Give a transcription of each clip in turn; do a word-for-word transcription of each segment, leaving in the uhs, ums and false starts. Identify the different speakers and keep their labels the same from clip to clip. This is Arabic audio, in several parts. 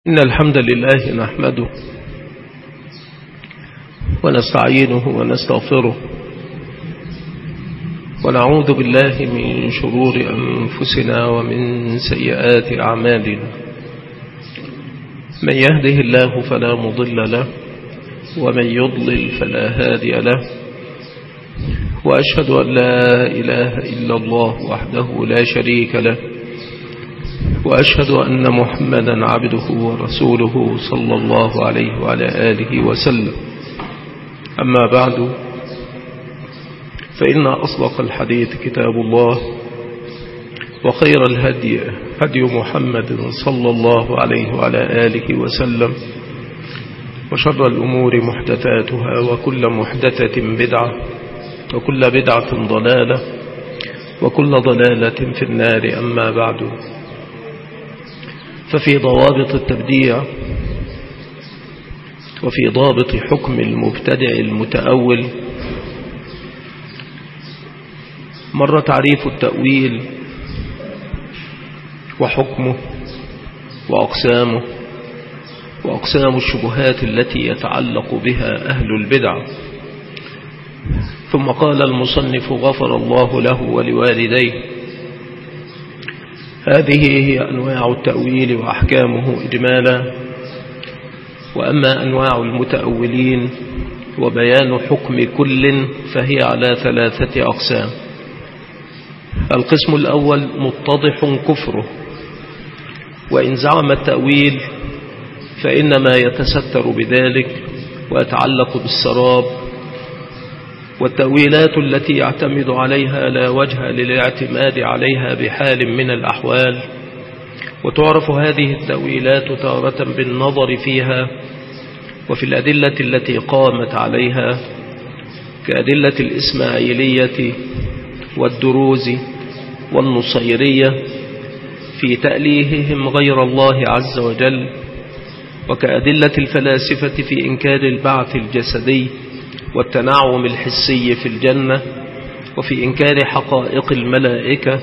Speaker 1: إن الحمد لله نحمده ونستعينه ونستغفره ونعوذ بالله من شرور أنفسنا ومن سيئات أعمالنا. من يهده الله فلا مضل له ومن يضلل فلا هادي له، وأشهد أن لا إله إلا الله وحده لا شريك له، وأشهد أن محمدا عبده ورسوله صلى الله عليه وعلى آله وسلم. أما بعد، فإن أصدق الحديث كتاب الله، وخير الهدي هدي محمد صلى الله عليه وعلى آله وسلم، وشر الأمور محدثاتها، وكل محدثة بدعة، وكل بدعة ضلالة، وكل ضلالة في النار. أما بعد، ففي ضوابط التبديع وفي ضابط حكم المبتدع المتأول مر تعريف التأويل وحكمه وأقسامه وأقسام الشبهات التي يتعلق بها أهل البدع. ثم قال المصنف غفر الله له ولوالديه: هذه هي أنواع التأويل وأحكامه إجمالا. وأما أنواع المتأولين وبيان حكم كل فهي على ثلاثة أقسام. القسم الأول متضح كفره، وإن زعم التأويل فإنما يتستر بذلك ويتعلق بالسراب، والتأويلات التي يعتمد عليها لا وجه للاعتماد عليها بحال من الأحوال. وتعرف هذه التأويلات تارة بالنظر فيها وفي الأدلة التي قامت عليها، كأدلة الإسماعيلية والدروز والنصيرية في تأليههم غير الله عز وجل، وكأدلة الفلاسفة في إنكار البعث الجسدي والتنعم الحسي في الجنة، وفي إنكار حقائق الملائكة.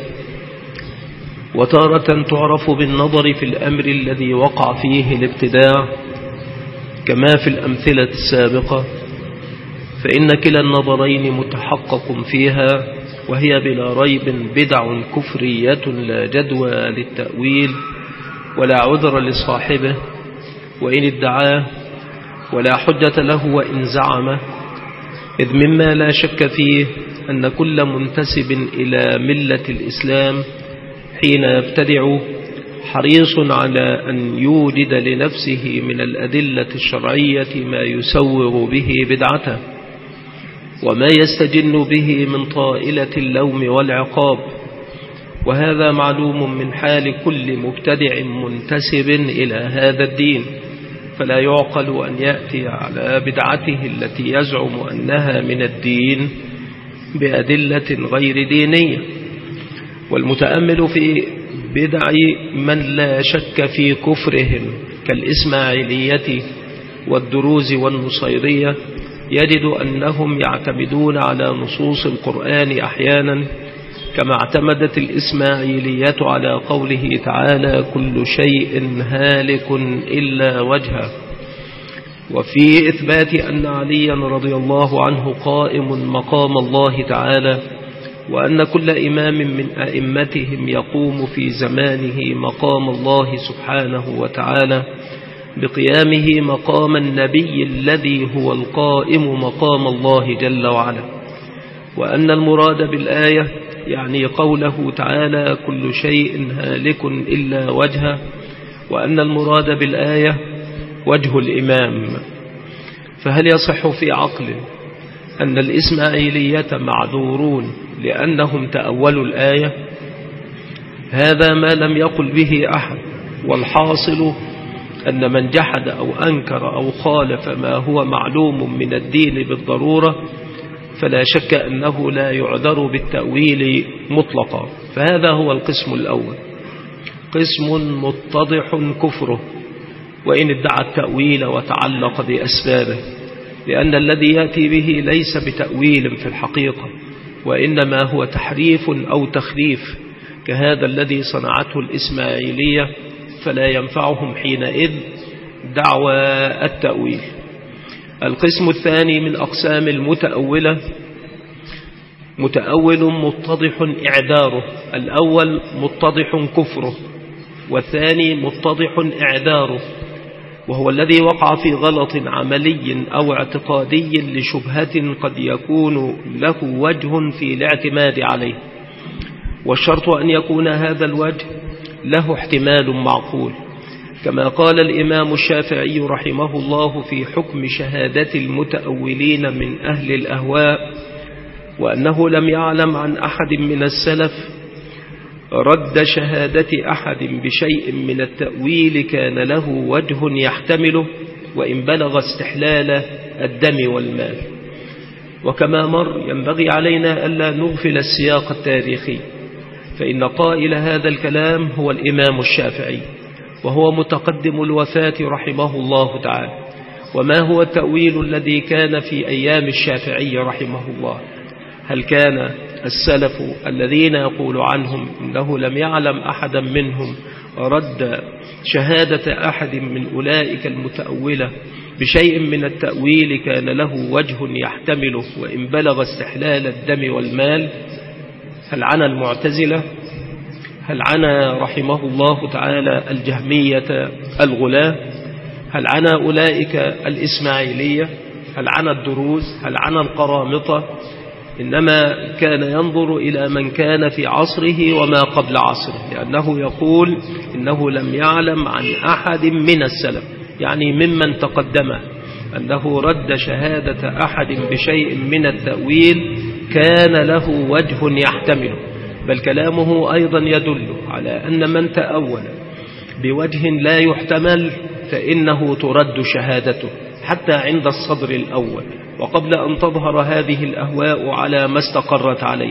Speaker 1: وتارة تعرف بالنظر في الأمر الذي وقع فيه الابتداع كما في الأمثلة السابقة، فإن كلا النظرين متحقق فيها، وهي بلا ريب بدع كفرية لا جدوى للتأويل ولا عذر لصاحبه وإن ادعاه، ولا حجة له وإن زعمه، إذ مما لا شك فيه أن كل منتسب إلى ملة الإسلام حين يبتدع حريص على أن يوجد لنفسه من الأدلة الشرعية ما يسوغ به بدعته وما يستجن به من طائلة اللوم والعقاب. وهذا معلوم من حال كل مبتدع منتسب إلى هذا الدين، فلا يعقل أن يأتي على بدعته التي يزعم أنها من الدين بأدلة غير دينية. والمتأمل في بدع من لا شك في كفرهم كالإسماعيلية والدروز والنصيرية يجد أنهم يعتمدون على نصوص القرآن أحيانا، كما اعتمدت الإسماعيلية على قوله تعالى: كل شيء هالك إلا وجهه، وفي إثبات أن عليا رضي الله عنه قائم مقام الله تعالى، وأن كل إمام من أئمتهم يقوم في زمانه مقام الله سبحانه وتعالى بقيامه مقام النبي الذي هو القائم مقام الله جل وعلا. وأن المراد بالآية يعني قوله تعالى: كل شيء هالك إلا وجهه، وأن المراد بالآية وجه الإمام. فهل يصح في عقل أن الإسماعيلية معذورون لأنهم تأولوا الآية؟ هذا ما لم يقل به أحد. والحاصل أن من جحد أو أنكر أو خالف ما هو معلوم من الدين بالضرورة فلا شك أنه لا يعذر بالتأويل مطلقا. فهذا هو القسم الأول، قسم متضح كفره وإن ادعى التأويل وتعلق بأسبابه، لأن الذي يأتي به ليس بتأويل في الحقيقة، وإنما هو تحريف أو تخريف، كهذا الذي صنعته الإسماعيلية فلا ينفعهم حينئذ دعوى التأويل. القسم الثاني من أقسام المتأولة متأول متضح إعذاره. الأول متضح كفره، والثاني متضح إعذاره، وهو الذي وقع في غلط عملي أو اعتقادي لشبهة قد يكون له وجه في الاعتماد عليه، والشرط أن يكون هذا الوجه له احتمال معقول، كما قال الإمام الشافعي رحمه الله في حكم شهادة المتأولين من أهل الأهواء، وأنه لم يعلم عن أحد من السلف رد شهادة أحد بشيء من التأويل كان له وجه يحتمله وإن بلغ استحلال الدم والمال. وكما مر ينبغي علينا ألا نغفل السياق التاريخي، فإن قائل هذا الكلام هو الإمام الشافعي، وهو متقدم الوفاة رحمه الله تعالى. وما هو التأويل الذي كان في أيام الشافعي رحمه الله؟ هل كان السلف الذين يقول عنهم إنه لم يعلم أحدا منهم رد شهادة أحد من أولئك المتأولة بشيء من التأويل كان له وجه يحتمله وإن بلغ استحلال الدم والمال؟ هل عنا المعتزلة؟ هل عنا رحمه الله تعالى الجهمية الغلاة؟ هل عنا أولئك الإسماعيلية؟ هل عنا الدروز؟ هل عنا القرامطة؟ إنما كان ينظر إلى من كان في عصره وما قبل عصره، لأنه يقول إنه لم يعلم عن أحد من السلف، يعني ممن تقدمه، أنه رد شهادة أحد بشيء من التأويل كان له وجه يحتمله، بل كلامه أيضا يدل على أن من تأول بوجه لا يحتمل فإنه ترد شهادته حتى عند الصدر الأول وقبل أن تظهر هذه الأهواء على ما استقرت عليه.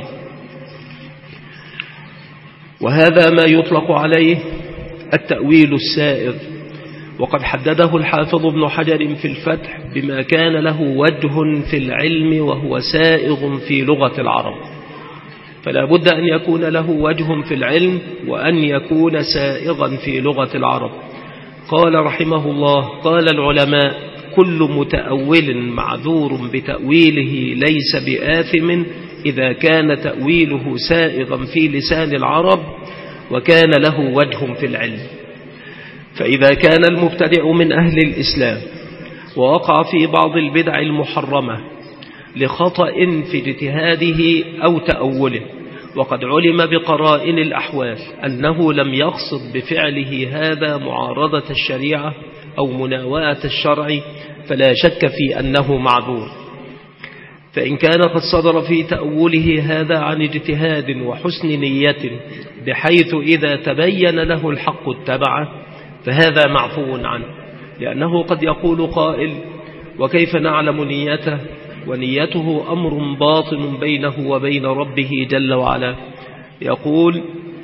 Speaker 1: وهذا ما يطلق عليه التأويل السائغ، وقد حدده الحافظ ابن حجر في الفتح بما كان له وجه في العلم وهو سائغ في لغة العرب، فلا بد أن يكون له وجه في العلم وأن يكون سائغا في لغة العرب. قال رحمه الله: قال العلماء: كل متأول معذور بتأويله ليس بآثم إذا كان تأويله سائغا في لسان العرب وكان له وجه في العلم. فإذا كان المبتدع من أهل الإسلام ووقع في بعض البدع المحرمة لخطأ في اجتهاده أو تأوله، وقد علم بقرائن الأحوال أنه لم يقصد بفعله هذا معارضة الشريعة أو مناوئة الشرع، فلا شك في أنه معذور. فإن كان قد صدر في تأوله هذا عن اجتهاد وحسن نية بحيث إذا تبين له الحق اتبعه فهذا معفو عنه، لأنه قد يقول قائل: وكيف نعلم نيته؟ ونيته أمر باطن بينه وبين ربه جل وعلا. يقول: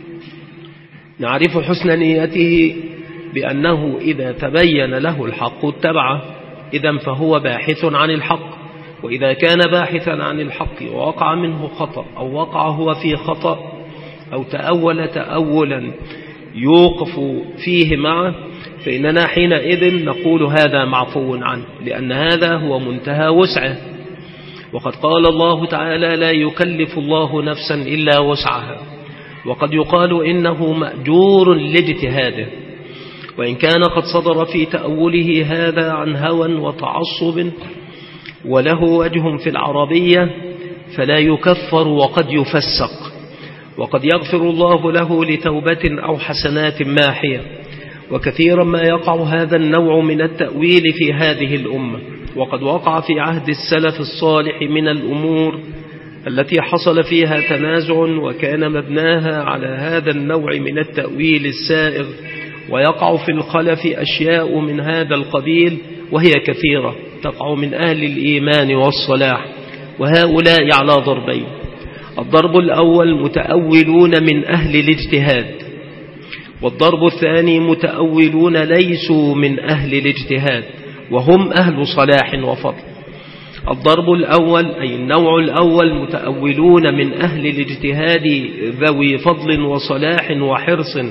Speaker 1: نعرف حسن نيته بأنه إذا تبين له الحق اتبعه، إذن فهو باحث عن الحق. وإذا كان باحثا عن الحق ووقع منه خطأ أو وقع هو في خطأ أو تأول تأولا يوقف فيه معه، فإننا حينئذ نقول هذا معفو عنه، لأن هذا هو منتهى وسعه. وقد قال الله تعالى: لا يكلف الله نفسا إلا وسعها. وقد يقال إنه مأجور لاجتهاده، وإن كان قد صدر في تأوله هذا عن هوى وتعصب وله وجه في العربية فلا يكفر وقد يفسق، وقد يغفر الله له لتوبة أو حسنات ماحية. وكثيرا ما يقع هذا النوع من التأويل في هذه الأمة، وقد وقع في عهد السلف الصالح من الأمور التي حصل فيها تنازع وكان مبناها على هذا النوع من التأويل السائغ، ويقع في الخلف أشياء من هذا القبيل وهي كثيرة تقع من أهل الإيمان والصلاح، وهؤلاء على ضربين: الضرب الأول متأولون من أهل الاجتهاد، والضرب الثاني متأولون ليسوا من أهل الاجتهاد وهم أهل صلاح وفضل. الضرب الأول أي النوع الأول متأولون من أهل الاجتهاد ذوي فضل وصلاح وحرص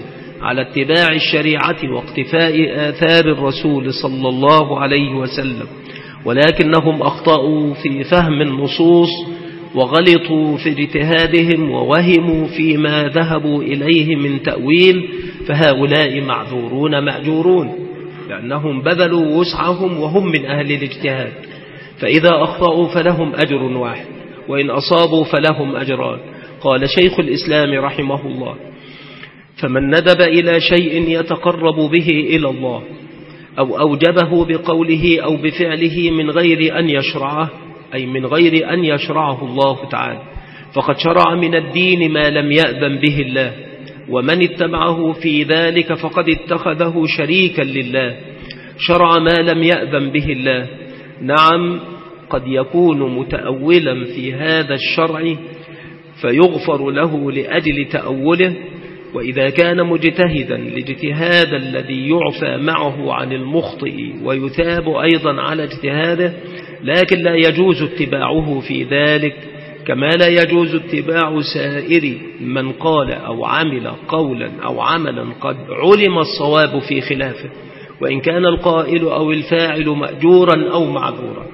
Speaker 1: على اتباع الشريعة واقتفاء آثار الرسول صلى الله عليه وسلم، ولكنهم أخطأوا في فهم النصوص وغلطوا في اجتهادهم ووهموا فيما ذهبوا إليه من تأويل، فهؤلاء معذورون مأجورون، لأنهم بذلوا وسعهم وهم من أهل الاجتهاد، فإذا أخطأوا فلهم أجر واحد، وإن أصابوا فلهم أجران. قال شيخ الإسلام رحمه الله: فمن ندب إلى شيء يتقرب به إلى الله أو أوجبه بقوله أو بفعله من غير أن يشرعه، أي من غير أن يشرعه الله تعالى، فقد شرع من الدين ما لم يأذن به الله، ومن اتبعه في ذلك فقد اتخذه شريكا لله، شرع ما لم يأذن به الله. نعم، قد يكون متأولا في هذا الشرع فيغفر له لأجل تأوله، وإذا كان مجتهدا لاجتهاد الذي يعفى معه عن المخطئ ويثاب أيضا على اجتهاده، لكن لا يجوز اتباعه في ذلك، كما لا يجوز اتباع سائر من قال أو عمل قولا أو عملا قد علم الصواب في خلافه، وإن كان القائل أو الفاعل مأجورا أو معذورا.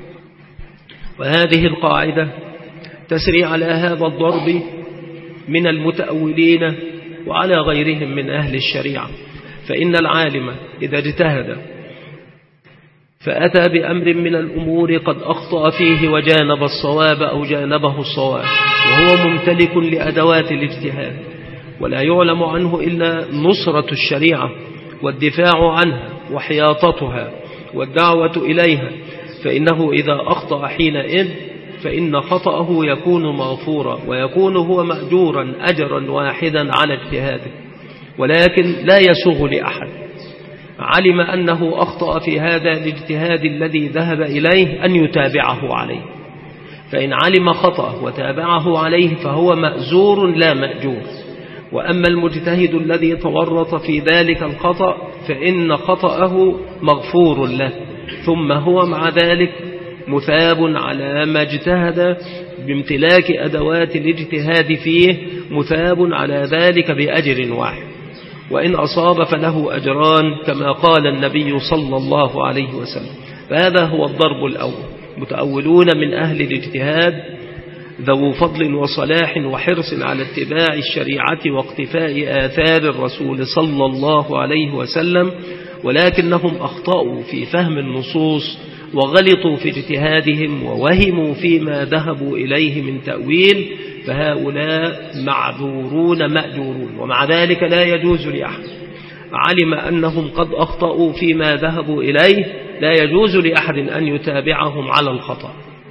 Speaker 1: وهذه القاعدة تسري على هذا الضرب من المتأولين وعلى غيرهم من أهل الشريعة، فإن العالم إذا اجتهد فأتى بأمر من الأمور قد أخطأ فيه وجانب الصواب أو جانبه الصواب، وهو ممتلك لأدوات الاجتهاد، ولا يعلم عنه إلا نصرة الشريعة والدفاع عنها وحياطتها والدعوة إليها، فإنه إذا أخطأ حينئذ فإن خطأه يكون مغفورا، ويكون هو مأجورا أجرا واحدا على اجتهاده، ولكن لا يسوغ لأحد علم أنه أخطأ في هذا الاجتهاد الذي ذهب إليه أن يتابعه عليه، فإن علم خطأه وتابعه عليه فهو مأزور لا مأجور. وأما المجتهد الذي تورط في ذلك الخطأ فإن خطأه مغفور له، ثم هو مع ذلك مثاب على ما اجتهد بامتلاك أدوات الاجتهاد فيه، مثاب على ذلك بأجر واحد، وإن أصاب فله أجران كما قال النبي صلى الله عليه وسلم. فهذا هو الضرب الأول: متأولون من أهل الاجتهاد ذو فضل وصلاح وحرص على اتباع الشريعة واقتفاء آثار الرسول صلى الله عليه وسلم، ولكنهم أخطأوا في فهم النصوص وغلطوا في اجتهادهم ووهموا فيما ذهبوا إليه من تأويل، فهؤلاء معذورون مأجورون. ومع ذلك لا يجوز لأحد علم أنهم قد أخطأوا فيما ذهبوا إليه، لا يجوز لأحد أن يتابعهم على الخطأ.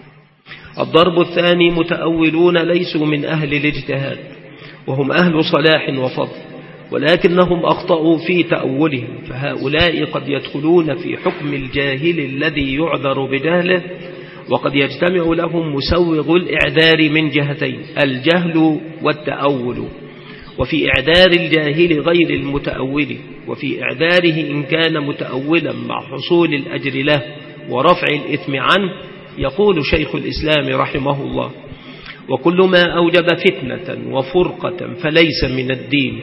Speaker 1: الضرب الثاني: متأولون ليسوا من أهل الاجتهاد، وهم أهل صلاح وفضل، ولكنهم أخطأوا في تأولهم، فهؤلاء قد يدخلون في حكم الجاهل الذي يعذر بجهله، وقد يجتمع لهم مسوغ الإعذار من جهتين: الجهل والتأول. وفي إعذار الجاهل غير المتأول، وفي إعذاره إن كان متأولا مع حصول الأجر له ورفع الإثم عنه. يقول شيخ الإسلام رحمه الله: وكل ما أوجب فتنة وفرقة فليس من الدين،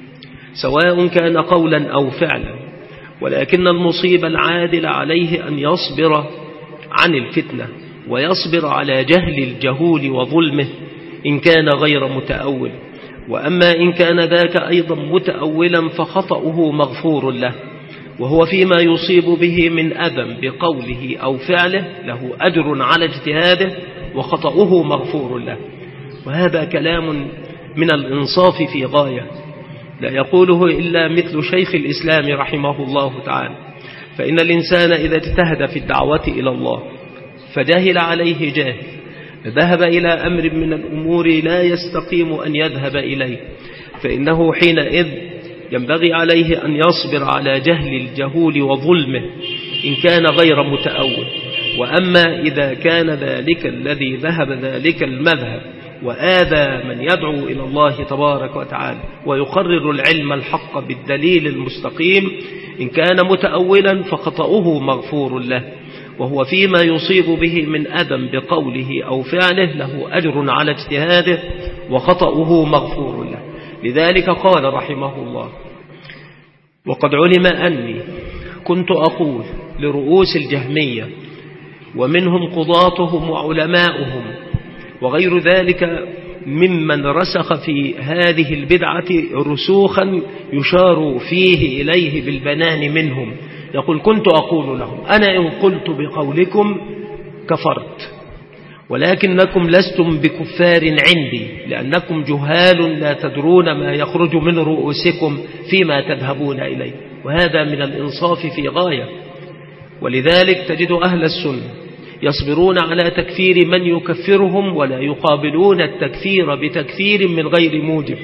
Speaker 1: سواء كان قولا أو فعلا، ولكن المصيب العادل عليه أن يصبر عن الفتنة ويصبر على جهل الجهول وظلمه إن كان غير متأول. وأما إن كان ذاك أيضا متأولا فخطأه مغفور له، وهو فيما يصيب به من أذى بقوله أو فعله له أجر على اجتهاده وخطأه مغفور له. وهذا كلام من الإنصاف في غاية لا يقوله إلا مثل شيخ الإسلام رحمه الله تعالى. فإن الإنسان إذا اجتهد في الدعوة إلى الله فجهل عليه جاهل، ذهب إلى أمر من الأمور لا يستقيم أن يذهب إليه، فإنه حينئذ ينبغي عليه أن يصبر على جهل الجهول وظلمه إن كان غير متأول. وأما إذا كان ذلك الذي ذهب ذلك المذهب وآذى من يدعو إلى الله تبارك وتعالى ويقرر العلم الحق بالدليل المستقيم، إن كان متأولا فخطأه مغفور له، وهو فيما يصيب به من أذى بقوله أو فعله له أجر على اجتهاده وخطأه مغفور له. لذلك قال رحمه الله: وقد علم أني كنت أقول لرؤوس الجهمية ومنهم قضاتهم وعلماؤهم وغير ذلك ممن رسخ في هذه البدعة رسوخا يشار فيه إليه بالبنان منهم، يقول كنت أقول لهم أنا إن قلت بقولكم كفرت، ولكنكم لستم بكفار عندي لأنكم جهال لا تدرون ما يخرج من رؤوسكم فيما تذهبون إليه، وهذا من الإنصاف في غاية. ولذلك تجد أهل السنة يصبرون على تكفير من يكفرهم ولا يقابلون التكفير بتكفير من غير موجب،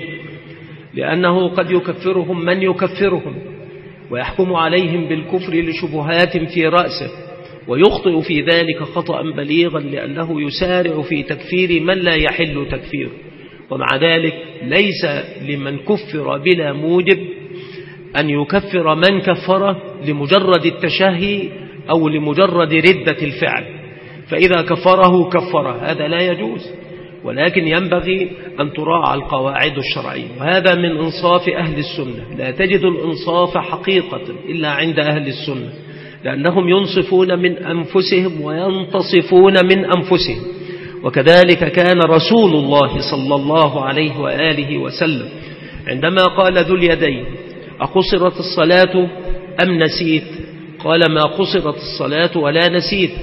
Speaker 1: لأنه قد يكفرهم من يكفرهم ويحكم عليهم بالكفر لشبهات في رأسه، ويخطئ في ذلك خطأ بليغا لأنه يسارع في تكفير من لا يحل تكفيره. ومع ذلك ليس لمن كفر بلا موجب أن يكفر من كفره لمجرد التشهي أو لمجرد ردة الفعل، فإذا كفره كفره هذا لا يجوز، ولكن ينبغي أن تراعى القواعد الشرعية، وهذا من إنصاف أهل السنة. لا تجد الإنصاف حقيقة إلا عند أهل السنة، لأنهم ينصفون من أنفسهم وينتصفون من أنفسهم. وكذلك كان رسول الله صلى الله عليه وآله وسلم عندما قال ذو اليدين أقصرت الصلاة أم نسيت؟ قال ما قصرت الصلاة ولا نسيت،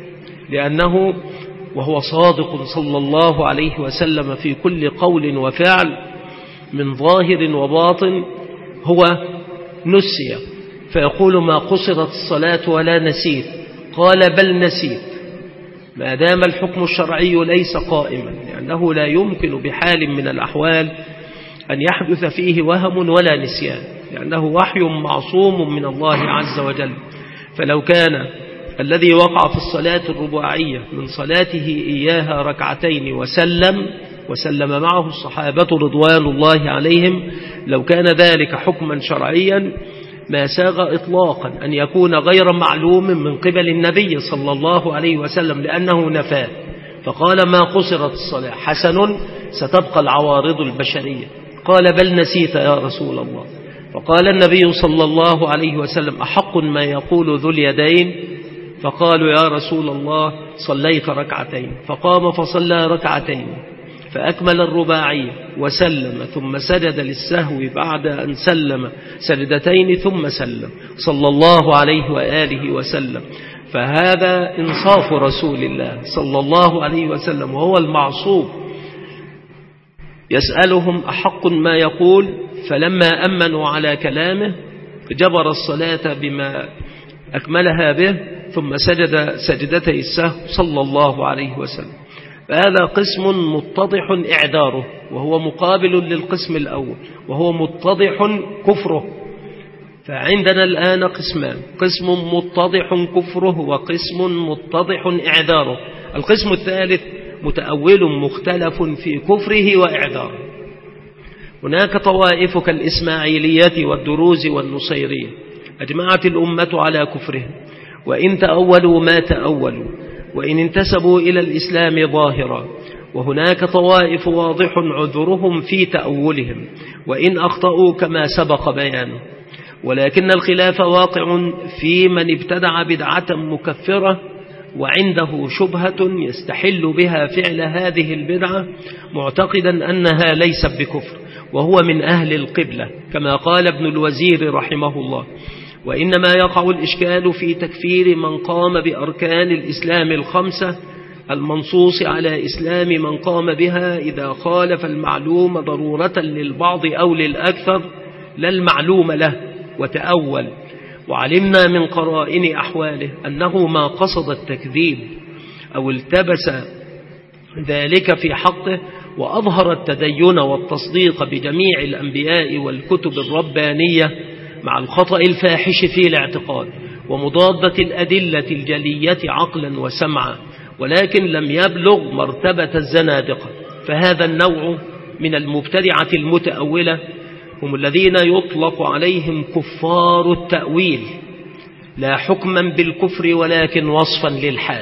Speaker 1: لأنه وهو صادق صلى الله عليه وسلم في كل قول وفعل من ظاهر وباطن هو نسي، فيقول ما قصرت الصلاة ولا نسيت، قال بل نسيت، ما دام الحكم الشرعي ليس قائما، لأنه لا يمكن بحال من الأحوال أن يحدث فيه وهم ولا نسيان، لأنه وحي معصوم من الله عز وجل. فلو كان الذي وقع في الصلاة الرباعية من صلاته إياها ركعتين وسلم وسلم معه الصحابة رضوان الله عليهم، لو كان ذلك حكما شرعيا ما ساغ إطلاقا أن يكون غير معلوم من قبل النبي صلى الله عليه وسلم، لأنه نفاه فقال ما قصرت الصلاة، حسن ستبقى العوارض البشرية، قال بل نسيت يا رسول الله، فقال النبي صلى الله عليه وسلم أحق ما يقول ذو اليدين؟ فقالوا يا رسول الله صليت ركعتين، فقام فصلى ركعتين فأكمل الرباعية وسلم، ثم سجد للسهو بعد أن سلم سجدتين ثم سلم صلى الله عليه وآله وسلم. فهذا إنصاف رسول الله صلى الله عليه وسلم وهو المعصوم. يسألهم أحق ما يقول، فلما أمنوا على كلامه جبر الصلاة بما أكملها به ثم سجد سجدتي السهو صلى الله عليه وسلم. فهذا قسم متضح إعذاره وهو مقابل للقسم الأول وهو متضح كفره. فعندنا الآن قسمان، قسم متضح كفره وقسم متضح إعذاره. القسم الثالث متأول مختلف في كفره وإعذاره. هناك طوائف كالإسماعيلية والدروز والنصيرية أجمعت الأمة على كفرهم، وإن تأولوا ما تأولوا، وإن انتسبوا إلى الإسلام ظاهرا. وهناك طوائف واضح عذرهم في تأولهم وإن أخطأوا كما سبق بيانه، ولكن الخلاف واقع في من ابتدع بدعة مكفرة وعنده شبهة يستحل بها فعل هذه البدعة معتقدا أنها ليست بكفر، وهو من أهل القبلة كما قال ابن الوزير رحمه الله. وإنما يقع الإشكال في تكفير من قام بأركان الإسلام الخمسة المنصوص على إسلام من قام بها إذا خالف المعلوم ضرورة للبعض أو للأكثر لا المعلوم له وتأول. وعلمنا من قرائن أحواله أنه ما قصد التكذيب أو التبس ذلك في حقه وأظهر التدين والتصديق بجميع الأنبياء والكتب الربانية مع الخطأ الفاحش في الاعتقاد ومضادة الأدلة الجلية عقلا وسمعا، ولكن لم يبلغ مرتبة الزنادقة. فهذا النوع من المبتدعة المتأولة هم الذين يطلق عليهم كفار التأويل، لا حكما بالكفر ولكن وصفا للحال.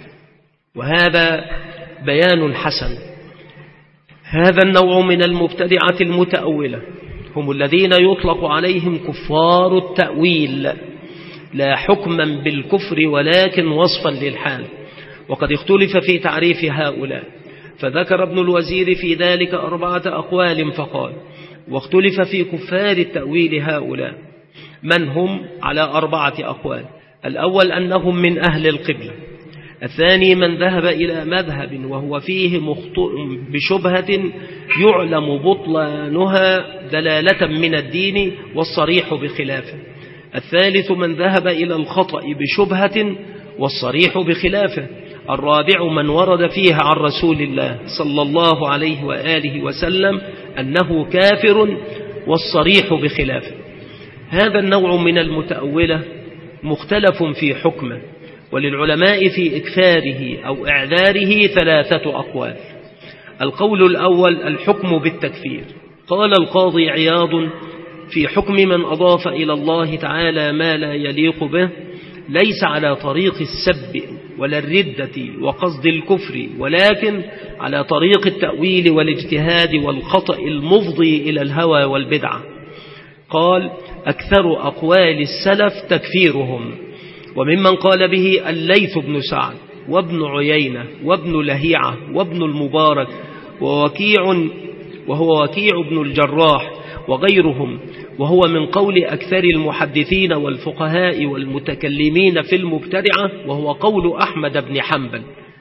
Speaker 1: وهذا بيان حسن. هذا النوع من المبتدعة المتأولة هم الذين يطلق عليهم كفار التأويل، لا حكما بالكفر ولكن وصفا للحال. وقد اختلف في تعريف هؤلاء، فذكر ابن الوزير في ذلك أربعة أقوال فقال: واختلف في كفار التأويل هؤلاء من هم على أربعة أقوال. الأول أنهم من أهل القبلة، الثاني من ذهب إلى مذهب وهو فيه مخطئ بشبهة يعلم بطلانها دلالة من الدين والصريح بخلافه، الثالث من ذهب إلى الخطأ بشبهة والصريح بخلافه، الرابع من ورد فيها عن رسول الله صلى الله عليه وآله وسلم أنه كافر والصريح بخلافه. هذا النوع من المتأولة مختلف في حكمه، وللعلماء في إكثاره أو إعذاره ثلاثة أقوال. القول الأول الحكم بالتكفير. قال القاضي عياض في حكم من أضاف إلى الله تعالى ما لا يليق به: ليس على طريق السب ولا الردة وقصد الكفر، ولكن على طريق التأويل والاجتهاد والخطأ المفضي إلى الهوى والبدعة. قال: أكثر أقوال السلف تكفيرهم، وممن قال به الليث بن سعد وابن عيينة وابن لهيعة وابن المبارك ووكيع وهو وكيع بن الجراح وغيرهم، وهو من قول أكثر المحدثين والفقهاء والمتكلمين في المبتدعة، وهو قول أحمد بن حنبل.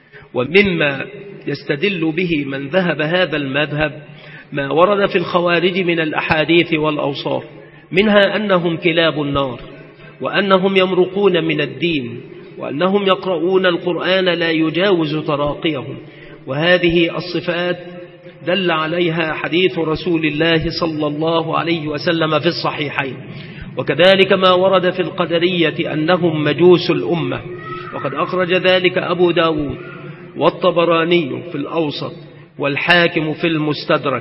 Speaker 1: ومما يستدل به من ذهب هذا المذهب ما ورد في الخوارج من الأحاديث والأوصاف، منها أنهم كلاب النار، وأنهم يمرقون من الدين، وأنهم يقرؤون القرآن لا يجاوز تراقيهم. وهذه الصفات دل عليها حديث رسول الله صلى الله عليه وسلم في الصحيحين. وكذلك ما ورد في القدرية أنهم مجوس الأمة، وقد أخرج ذلك أبو داود والطبراني في الأوسط والحاكم في المستدرك،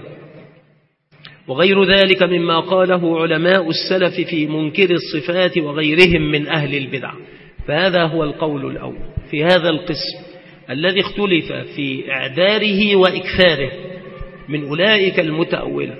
Speaker 1: وغير ذلك مما قاله علماء السلف في منكر الصفات وغيرهم من أهل البدع. فهذا هو القول الأول في هذا القسم الذي اختلف في إعذاره وإكثاره من أولئك المتأولة.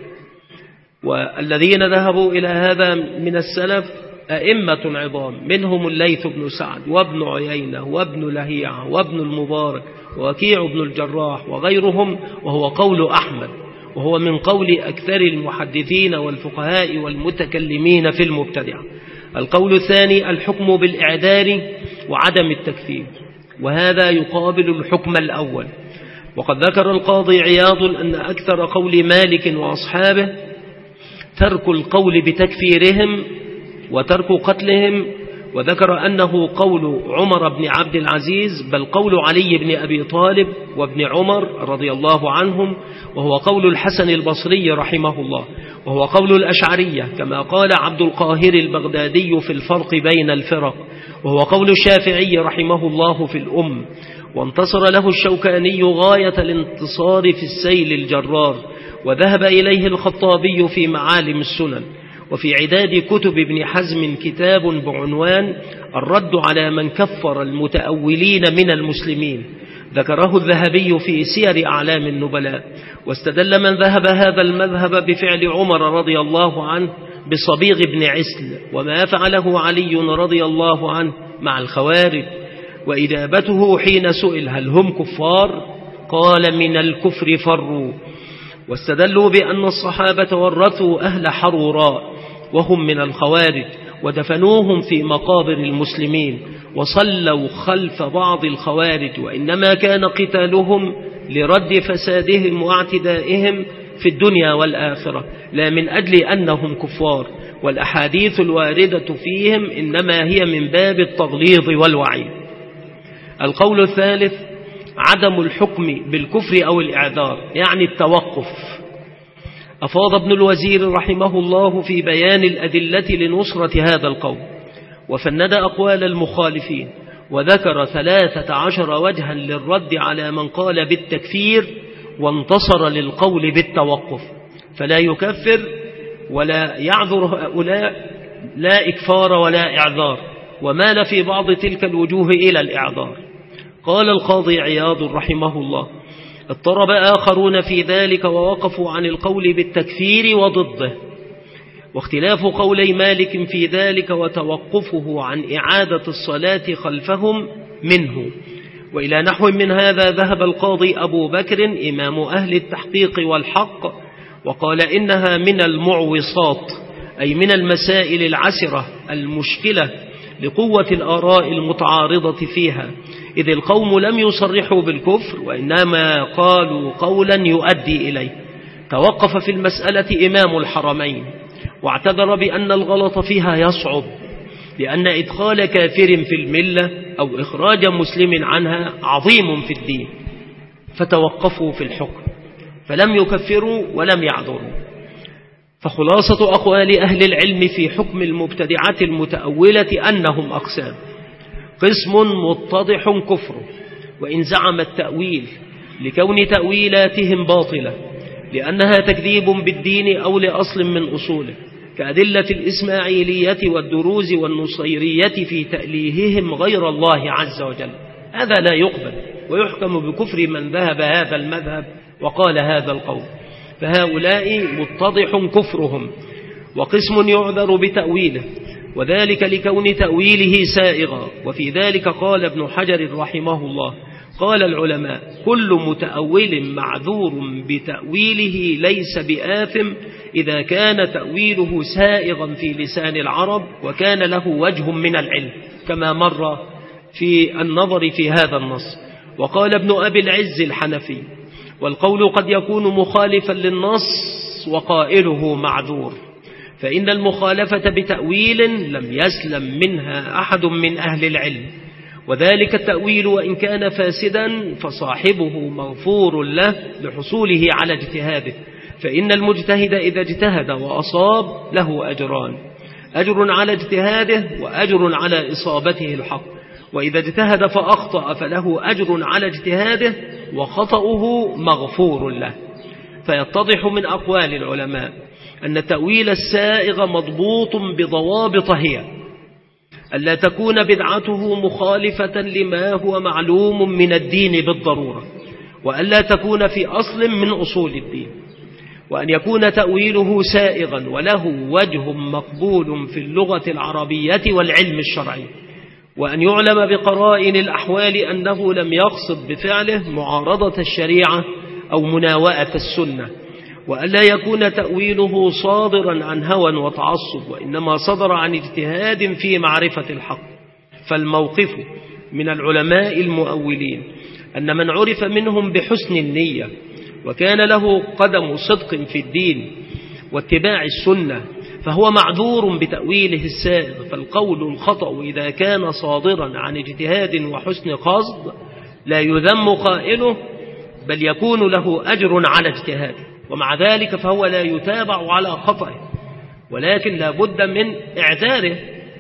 Speaker 1: والذين ذهبوا إلى هذا من السلف أئمة عظام، منهم الليث بن سعد وابن عيينة وابن لهيعة وابن المبارك ووكيع بن الجراح وغيرهم، وهو قول أحمد، وهو من قول أكثر المحدثين والفقهاء والمتكلمين في المبتدعة. القول الثاني الحكم بالإعذار وعدم التكفير، وهذا يقابل الحكم الأول. وقد ذكر القاضي عياض أن أكثر قول مالك وأصحابه ترك القول بتكفيرهم وترك قتلهم، وذكر أنه قول عمر بن عبد العزيز، بل قول علي بن أبي طالب وابن عمر رضي الله عنهم، وهو قول الحسن البصري رحمه الله، وهو قول الأشعرية كما قال عبد القاهر البغدادي في الفرق بين الفرق، وهو قول الشافعي رحمه الله في الأم. وانتصر له الشوكاني غاية الانتصار في السيل الجرار، وذهب إليه الخطابي في معالم السنن. وفي عداد كتب ابن حزم كتاب بعنوان الرد على من كفر المتأولين من المسلمين، ذكره الذهبي في سير أعلام النبلاء. واستدل من ذهب هذا المذهب بفعل عمر رضي الله عنه بصبيغ بن عسل، وما فعله علي رضي الله عنه مع الخوارج. وإجابته حين سئل هل هم كفار قال من الكفر فروا. واستدلوا بأن الصحابة ورثوا أهل حروراء وهم من الخوارج، ودفنوهم في مقابر المسلمين، وصلوا خلف بعض الخوارج، وإنما كان قتالهم لرد فسادهم واعتدائهم في الدنيا والآخرة، لا من أجل أنهم كفار. والأحاديث الواردة فيهم إنما هي من باب التغليظ والوعيد. القول الثالث عدم الحكم بالكفر أو الإعذار، يعني التوقف. أفاض ابن الوزير رحمه الله في بيان الأدلة لنصرة هذا القول، وفند أقوال المخالفين، وذكر ثلاثة عشر وجها للرد على من قال بالتكفير وانتصر للقول بالتوقف، فلا يكفر ولا يعذر هؤلاء، لا إكفار ولا إعذار، ومال في بعض تلك الوجوه إلى الإعذار. قال القاضي عياض رحمه الله: اضطرب آخرون في ذلك ووقفوا عن القول بالتكفير وضده، واختلاف قولي مالك في ذلك وتوقفه عن إعادة الصلاة خلفهم منه. وإلى نحو من هذا ذهب القاضي أبو بكر إمام أهل التحقيق والحق وقال إنها من المعوصات، أي من المسائل العسرة المشكلة لقوة الآراء المتعارضة فيها، إذ القوم لم يصرحوا بالكفر وإنما قالوا قولا يؤدي إليه. توقف في المسألة إمام الحرمين واعتذر بأن الغلط فيها يصعب، لأن إدخال كافر في الملة أو إخراج مسلم عنها عظيم في الدين، فتوقفوا في الحكم فلم يكفروا ولم يعذروا. فخلاصة أقوال أهل العلم في حكم المبتدعة المتأولة أنهم أقسام: قسم متضح كفر وإن زعم التأويل لكون تأويلاتهم باطلة لأنها تكذيب بالدين أو لأصل من أصوله، كأدلة الإسماعيلية والدروز والنصيرية في تأليههم غير الله عز وجل. هذا لا يقبل ويحكم بكفر من ذهب هذا المذهب وقال هذا القول، فهؤلاء متضح كفرهم. وقسم يعذر بتأويله وذلك لكون تأويله سائغا، وفي ذلك قال ابن حجر رحمه الله: قال العلماء: كل متأول معذور بتأويله ليس بآثم إذا كان تأويله سائغا في لسان العرب وكان له وجه من العلم، كما مر في النظر في هذا النص. وقال ابن أبي العز الحنفي: والقول قد يكون مخالفا للنص وقائله معذور، فإن المخالفة بتأويل لم يسلم منها أحد من أهل العلم، وذلك التأويل وإن كان فاسدا فصاحبه مغفور له لحصوله على اجتهاده، فإن المجتهد إذا اجتهد وأصاب له أجران: أجر على اجتهاده وأجر على إصابته الحق، وإذا اجتهد فأخطأ فله أجر على اجتهاده وخطأه مغفور له. فيتضح من أقوال العلماء أن التأويل السائغ مضبوط بضوابط هي: ألا تكون بدعته مخالفة لما هو معلوم من الدين بالضرورة، وألا تكون في أصل من أصول الدين، وأن يكون تأويله سائغا وله وجه مقبول في اللغة العربية والعلم الشرعي، وأن يعلم بقرائن الأحوال أنه لم يقصد بفعله معارضة الشريعة أو مناوئة السنة، وألا يكون تأويله صادرا عن هوى وتعصب، وإنما صدر عن اجتهاد في معرفة الحق. فالموقف من العلماء المؤولين أن من عرف منهم بحسن النية وكان له قدم صدق في الدين واتباع السنة فهو معذور بتأويله السائغ. فالقول الخطأ إذا كان صادرا عن اجتهاد وحسن قصد لا يذم قائله، بل يكون له أجر على اجتهاده، ومع ذلك فهو لا يتابع على خطأه، ولكن لا بد من إعذاره.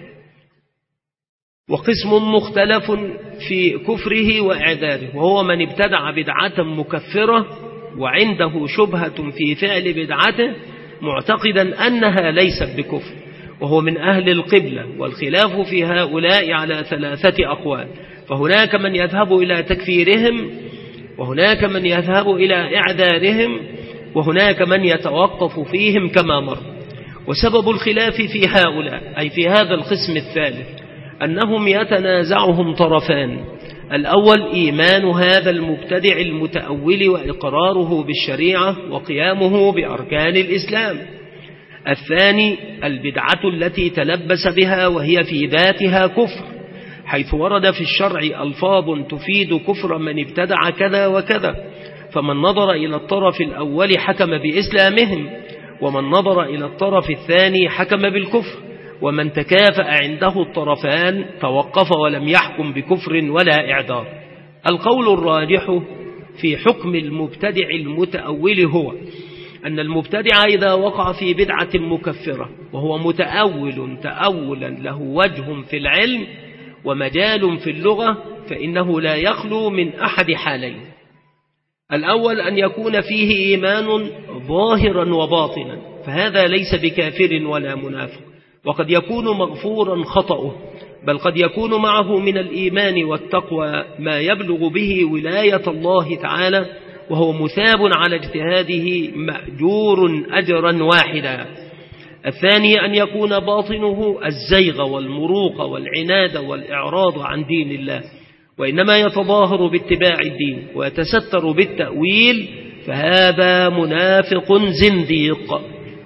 Speaker 1: وقسم مختلف في كفره وإعذاره، وهو من ابتدع بدعة مكفرة وعنده شبهة في فعل بدعته معتقدا أنها ليست بكفر، وهو من أهل القبلة. والخلاف في هؤلاء على ثلاثة أقوال، فهناك من يذهب إلى تكفيرهم، وهناك من يذهب إلى إعذارهم، وهناك من يتوقف فيهم كما مر. وسبب الخلاف في هؤلاء أي في هذا القسم الثالث أنهم يتنازعهم طرفان: الأول إيمان هذا المبتدع المتأول وإقراره بالشريعة وقيامه بأركان الإسلام. الثاني البدعة التي تلبس بها وهي في ذاتها كفر، حيث ورد في الشرع ألفاظ تفيد كفر من ابتدع كذا وكذا، فمن نظر إلى الطرف الأول حكم بإسلامهم، ومن نظر إلى الطرف الثاني حكم بالكفر، ومن تكافأ عنده الطرفان توقف ولم يحكم بكفر ولا إعذار. القول الراجح في حكم المبتدع المتأول هو أن المبتدع إذا وقع في بدعة مكفرة وهو متأول تأولا له وجه في العلم ومجال في اللغة فإنه لا يخلو من أحد حالين: الأول أن يكون فيه إيمان ظاهرا وباطنا، فهذا ليس بكافر ولا منافق، وقد يكون مغفورا خطأه، بل قد يكون معه من الإيمان والتقوى ما يبلغ به ولاية الله تعالى، وهو مثاب على اجتهاده مأجور أجرا واحدا. الثاني أن يكون باطنه الزيغ والمروق والعناد والإعراض عن دين الله، وإنما يتظاهر باتباع الدين ويتستر بالتأويل، فهذا منافق زنديق.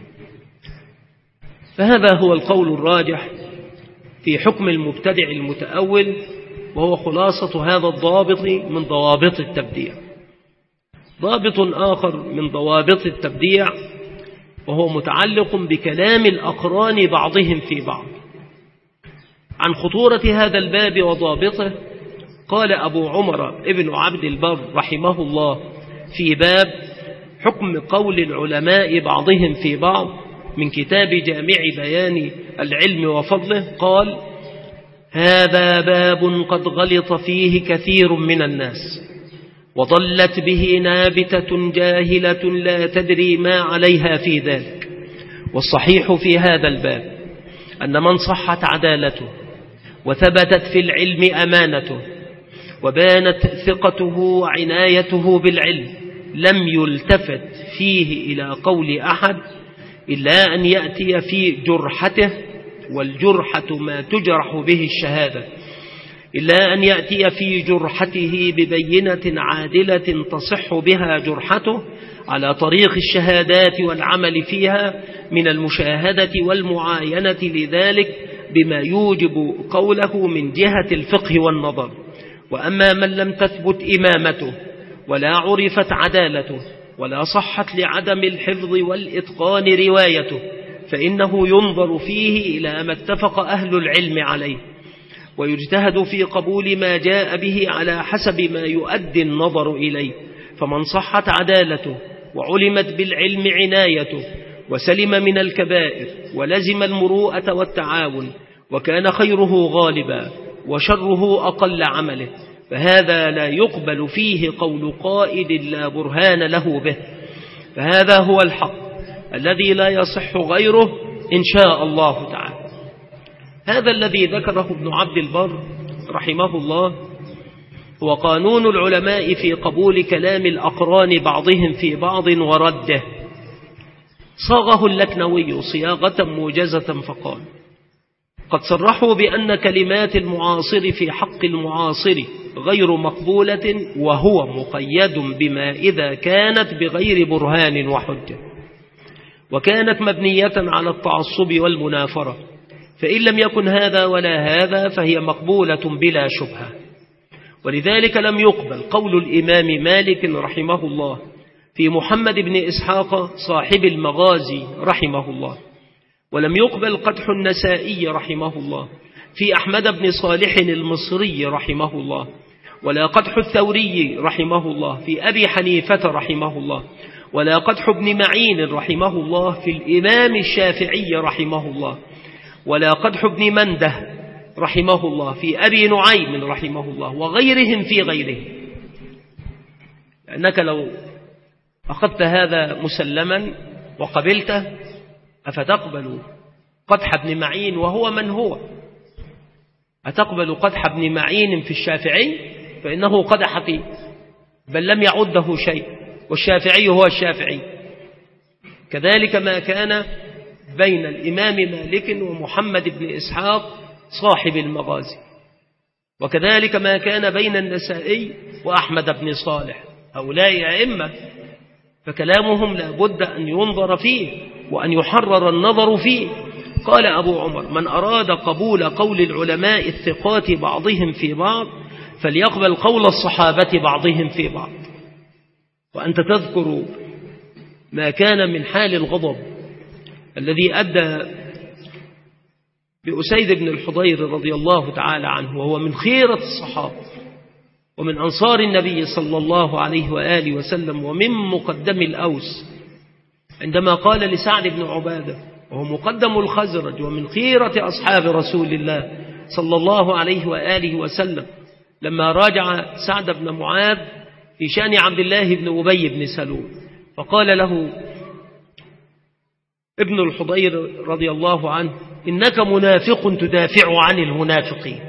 Speaker 1: فهذا هو القول الراجح في حكم المبتدع المتأول، وهو خلاصة هذا الضابط من ضوابط التبديع. ضابط آخر من ضوابط التبديع وهو متعلق بكلام الأقران بعضهم في بعض. عن خطورة هذا الباب وضابطه قال أبو عمر ابن عبد البر رحمه الله في باب حكم قول العلماء بعضهم في بعض من كتاب جامع بيان العلم وفضله، قال: هذا باب قد غلط فيه كثير من الناس، وضلت به نابتة جاهلة لا تدري ما عليها في ذلك. والصحيح في هذا الباب أن من صحت عدالته وثبتت في العلم أمانته وبانت ثقته وعنايته بالعلم لم يلتفت فيه إلى قول أحد إلا أن يأتي في جرحته، والجرحة ما تجرح به الشهادة، إلا أن يأتي في جرحته ببينة عادلة تصح بها جرحته على طريق الشهادات والعمل فيها من المشاهدة والمعاينة لذلك بما يوجب قوله من جهة الفقه والنظر. وأما من لم تثبت إمامته ولا عرفت عدالته ولا صحت لعدم الحفظ والإتقان روايته، فإنه ينظر فيه إلى ما اتفق أهل العلم عليه، ويجتهد في قبول ما جاء به على حسب ما يؤدي النظر إليه. فمن صحت عدالته وعلمت بالعلم عنايته وسلم من الكبائر ولزم المروءة والتعاون وكان خيره غالبا وشره أقل عمله، فهذا لا يقبل فيه قول قائل لا برهان له به. فهذا هو الحق الذي لا يصح غيره إن شاء الله تعالى. هذا الذي ذكره ابن عبد البر رحمه الله هو قانون العلماء في قبول كلام الأقران بعضهم في بعض ورده. صاغه اللكنوي صياغة موجزة فقال: قد صرحوا بأن كلمات المعاصر في حق المعاصر غير مقبولة، وهو مقيد بما إذا كانت بغير برهان وحجة وكانت مبنية على التعصب والمنافرة، فإن لم يكن هذا ولا هذا فهي مقبولة بلا شبهة. ولذلك لم يقبل قول الإمام مالك رحمه الله في محمد بن إسحاق صاحب المغازي رحمه الله، ولم يقبل قدح النسائي رحمه الله في أحمد بن صالح المصري رحمه الله، ولا قدح الثوري رحمه الله في أبي حنيفة رحمه الله، ولا قدح ابن معين رحمه الله في الإمام الشافعي رحمه الله، ولا قدح ابن منده رحمه الله في أبي نعيم رحمه الله، وغيرهم في غيره. لأنك لو أخذت هذا مسلما وقبلته أفتقبل قدح ابن معين وهو من هو؟ أتقبل قدح ابن معين في الشافعي؟ فإنه قدح فيه بل لم يعده شيء، والشافعي هو الشافعي. كذلك ما كان بين الإمام مالك ومحمد بن إسحاق صاحب المغازي، وكذلك ما كان بين النسائي وأحمد بن صالح، هؤلاء أئمة فكلامهم لا بد أن ينظر فيه وأن يحرر النظر فيه. قال أبو عمر: من أراد قبول قول العلماء الثقات بعضهم في بعض فليقبل قول الصحابة بعضهم في بعض. وأنت تذكر ما كان من حال الغضب الذي أدى بأسيد بن الحضير رضي الله تعالى عنه، وهو من خيرة الصحابة ومن أنصار النبي صلى الله عليه وآله وسلم ومن مقدم الأوس، عندما قال لسعد بن عبادة وهو مقدم الخزرج ومن خيرة أصحاب رسول الله صلى الله عليه وآله وسلم، لما راجع سعد بن معاذ في شأن عبد الله بن أبي بن سلول، فقال له ابن الحضير رضي الله عنه: إنك منافق تدافع عن المنافقين.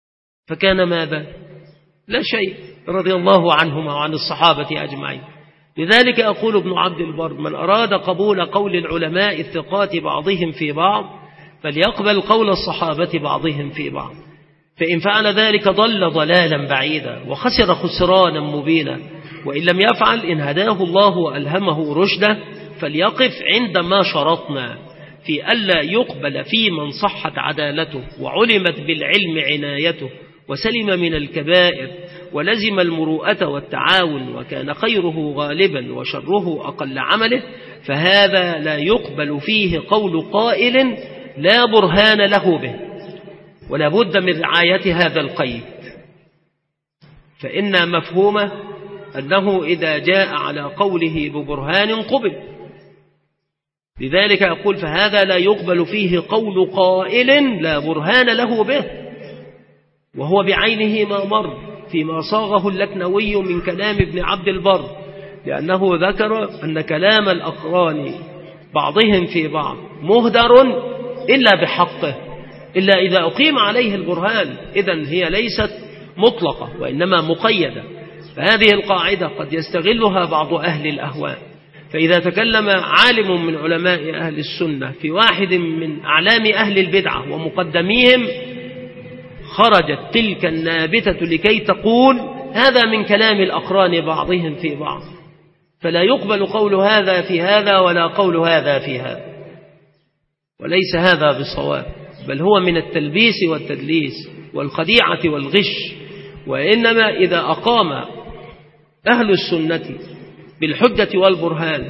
Speaker 1: فكان ماذا؟ لا شيء، رضي الله عنهما وعن الصحابة أجمعين. لذلك أقول ابن عبد البر: من أراد قبول قول العلماء الثقات بعضهم في بعض فليقبل قول الصحابة بعضهم في بعض، فإن فعل ذلك ضل ضلالا بعيدا وخسر خسرانا مبينا، وإن لم يفعل إن هداه الله وألهمه رشده فليقف عندما شرطنا في ألا يقبل في من صحت عدالته وعلمت بالعلم عنايته وسلم من الكبائر ولزم المروءة والتعاون وكان خيره غالبا وشره أقل عمله، فهذا لا يقبل فيه قول قائل لا برهان له به، ولا بد من رعاية هذا القيد، فإن مفهومه أنه إذا جاء على قوله ببرهان قبل. لذلك أقول فهذا لا يقبل فيه قول قائل لا برهان له به، وهو بعينه ما مر فيما صاغه اللكنوي من كلام ابن عبد البر، لأنه ذكر أن كلام الأقران بعضهم في بعض مهدر إلا بحقه، إلا إذا أقيم عليه البرهان، إذن هي ليست مطلقة وإنما مقيدة. فهذه القاعدة قد يستغلها بعض أهل الأهواء، فإذا تكلم عالم من علماء أهل السنة في واحد من أعلام أهل البدعة ومقدميهم خرجت تلك النابتة لكي تقول هذا من كلام الأقران بعضهم في بعض، فلا يقبل قول هذا في هذا ولا قول هذا في هذا، وليس هذا بالصواب، بل هو من التلبيس والتدليس والخديعة والغش. وإنما إذا أقام أهل السنة بالحجة والبرهان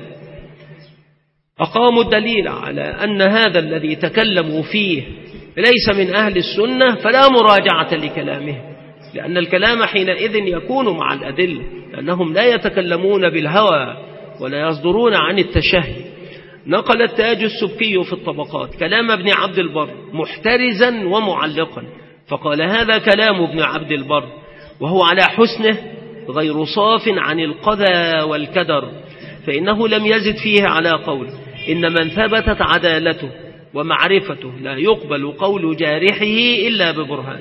Speaker 1: أقاموا الدليل على أن هذا الذي تكلموا فيه ليس من أهل السنة فلا مراجعة لكلامه، لأن الكلام حينئذ يكون مع الأدلة، لأنهم لا يتكلمون بالهوى ولا يصدرون عن التشهي. نقل التاج السبكي في الطبقات كلام ابن عبد البر محترزا ومعلقا، فقال هذا كلام ابن عبد البر وهو على حسنه غير صاف عن القذى والكدر، فإنه لم يزد فيه على قول إن من ثبتت عدالته ومعرفته لا يقبل قول جارحه إلا ببرهان،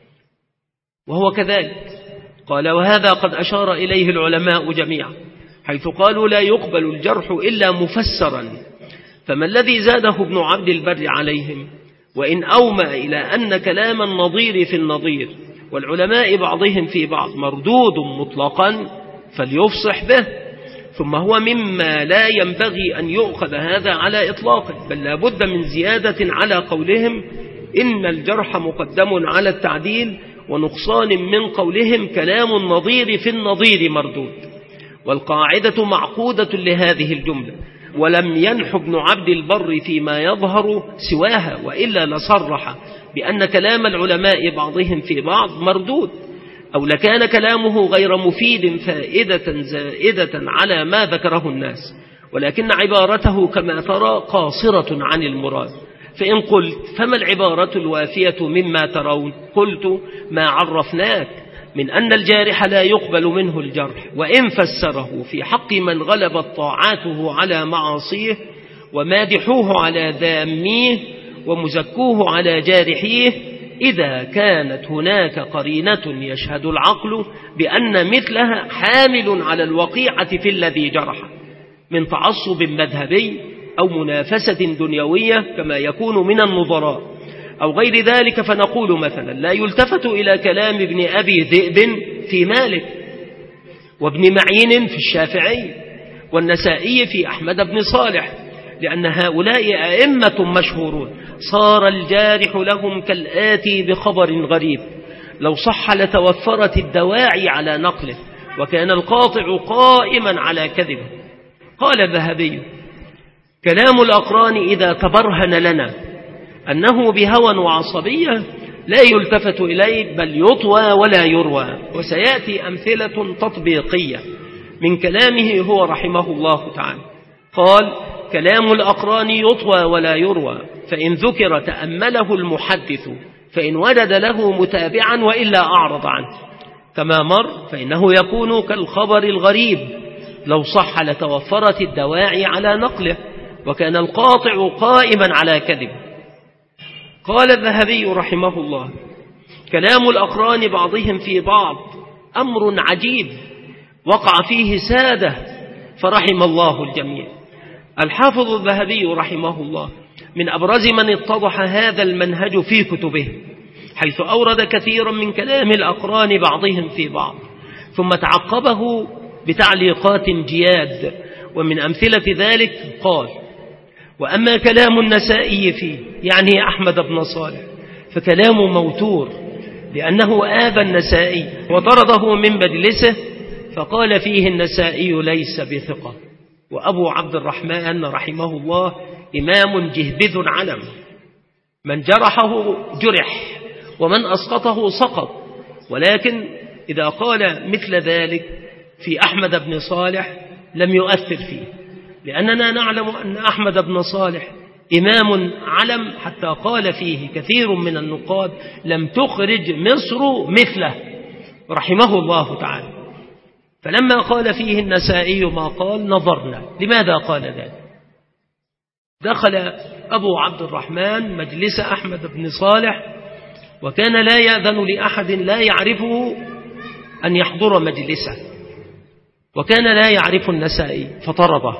Speaker 1: وهو كذلك. قال وهذا قد أشار إليه العلماء جميعا حيث قالوا لا يقبل الجرح إلا مفسرا، فما الذي زاده ابن عبد البر عليهم؟ وإن أومأ إلى أن كلام النظير في النظير والعلماء بعضهم في بعض مردود مطلقا فليفصح به، ثم هو مما لا ينبغي أن يؤخذ هذا على إطلاقه، بل لا بد من زيادة على قولهم إن الجرح مقدم على التعديل، ونقصان من قولهم كلام النظير في النظير مردود. والقاعدة معقودة لهذه الجملة، ولم ينح ابن عبد البر فيما يظهر سواها، وإلا لصرح بأن كلام العلماء بعضهم في بعض مردود، أو لكان كلامه غير مفيد فائدة زائدة على ما ذكره الناس، ولكن عبارته كما ترى قاصرة عن المراد. فإن قلت فما العبارة الوافية مما ترون؟ قلت ما عرفناك من أن الجارح لا يقبل منه الجرح، وإن فسره في حق من غلبت طاعاته على معاصيه ومادحوه على ذاميه ومزكوه على جارحيه، إذا كانت هناك قرينة يشهد العقل بأن مثلها حامل على الوقيعة في الذي جرح من تعصب مذهبي أو منافسة دنيوية كما يكون من النظراء أو غير ذلك، فنقول مثلا لا يلتفت إلى كلام ابن أبي ذئب في مالك، وابن معين في الشافعي، والنسائي في أحمد بن صالح، لأن هؤلاء أئمة مشهورون صار الجارح لهم كالآتي بخبر غريب لو صح لتوفرت الدواعي على نقله، وكان القاطع قائما على كذبه. قال الذهبي كلام الأقران إذا تبرهن لنا أنه بهوى وعصبية لا يلتفت إليه بل يطوى ولا يروى، وسيأتي أمثلة تطبيقية من كلامه هو رحمه الله تعالى. قال كلام الأقران يطوى ولا يروى، فإن ذكر تأمله المحدث فإن وجد له متابعا وإلا أعرض عنه، كما مر فإنه يكون كالخبر الغريب لو صح لتوفرت الدواعي على نقله، وكان القاطع قائما على كذبه. قال الذهبي رحمه الله كلام الأقران بعضهم في بعض أمر عجيب وقع فيه سادة فرحم الله الجميع. الحافظ الذهبي رحمه الله من أبرز من اتضح هذا المنهج في كتبه، حيث أورد كثيرا من كلام الأقران بعضهم في بعض، ثم تعقبه بتعليقات جياد. ومن أمثلة ذلك قال: وأما كلام النسائي فيه، يعني أحمد بن صالح، فكلام موتور، لأنه آذى النسائي وطرده من مجلسه، فقال فيه النسائي ليس بثقة. وأبو عبد الرحمن رحمه الله إمام جهبذ علم، من جرحه جرح ومن أسقطه سقط، ولكن إذا قال مثل ذلك في أحمد بن صالح لم يؤثر فيه، لأننا نعلم أن أحمد بن صالح إمام علم، حتى قال فيه كثير من النقاد: لم تخرج مصر مثله رحمه الله تعالى. فلما قال فيه النسائي ما قال نظرنا لماذا قال ذلك. دخل أبو عبد الرحمن مجلس أحمد بن صالح، وكان لا يأذن لأحد لا يعرفه أن يحضر مجلسه، وكان لا يعرف النسائي، فطرده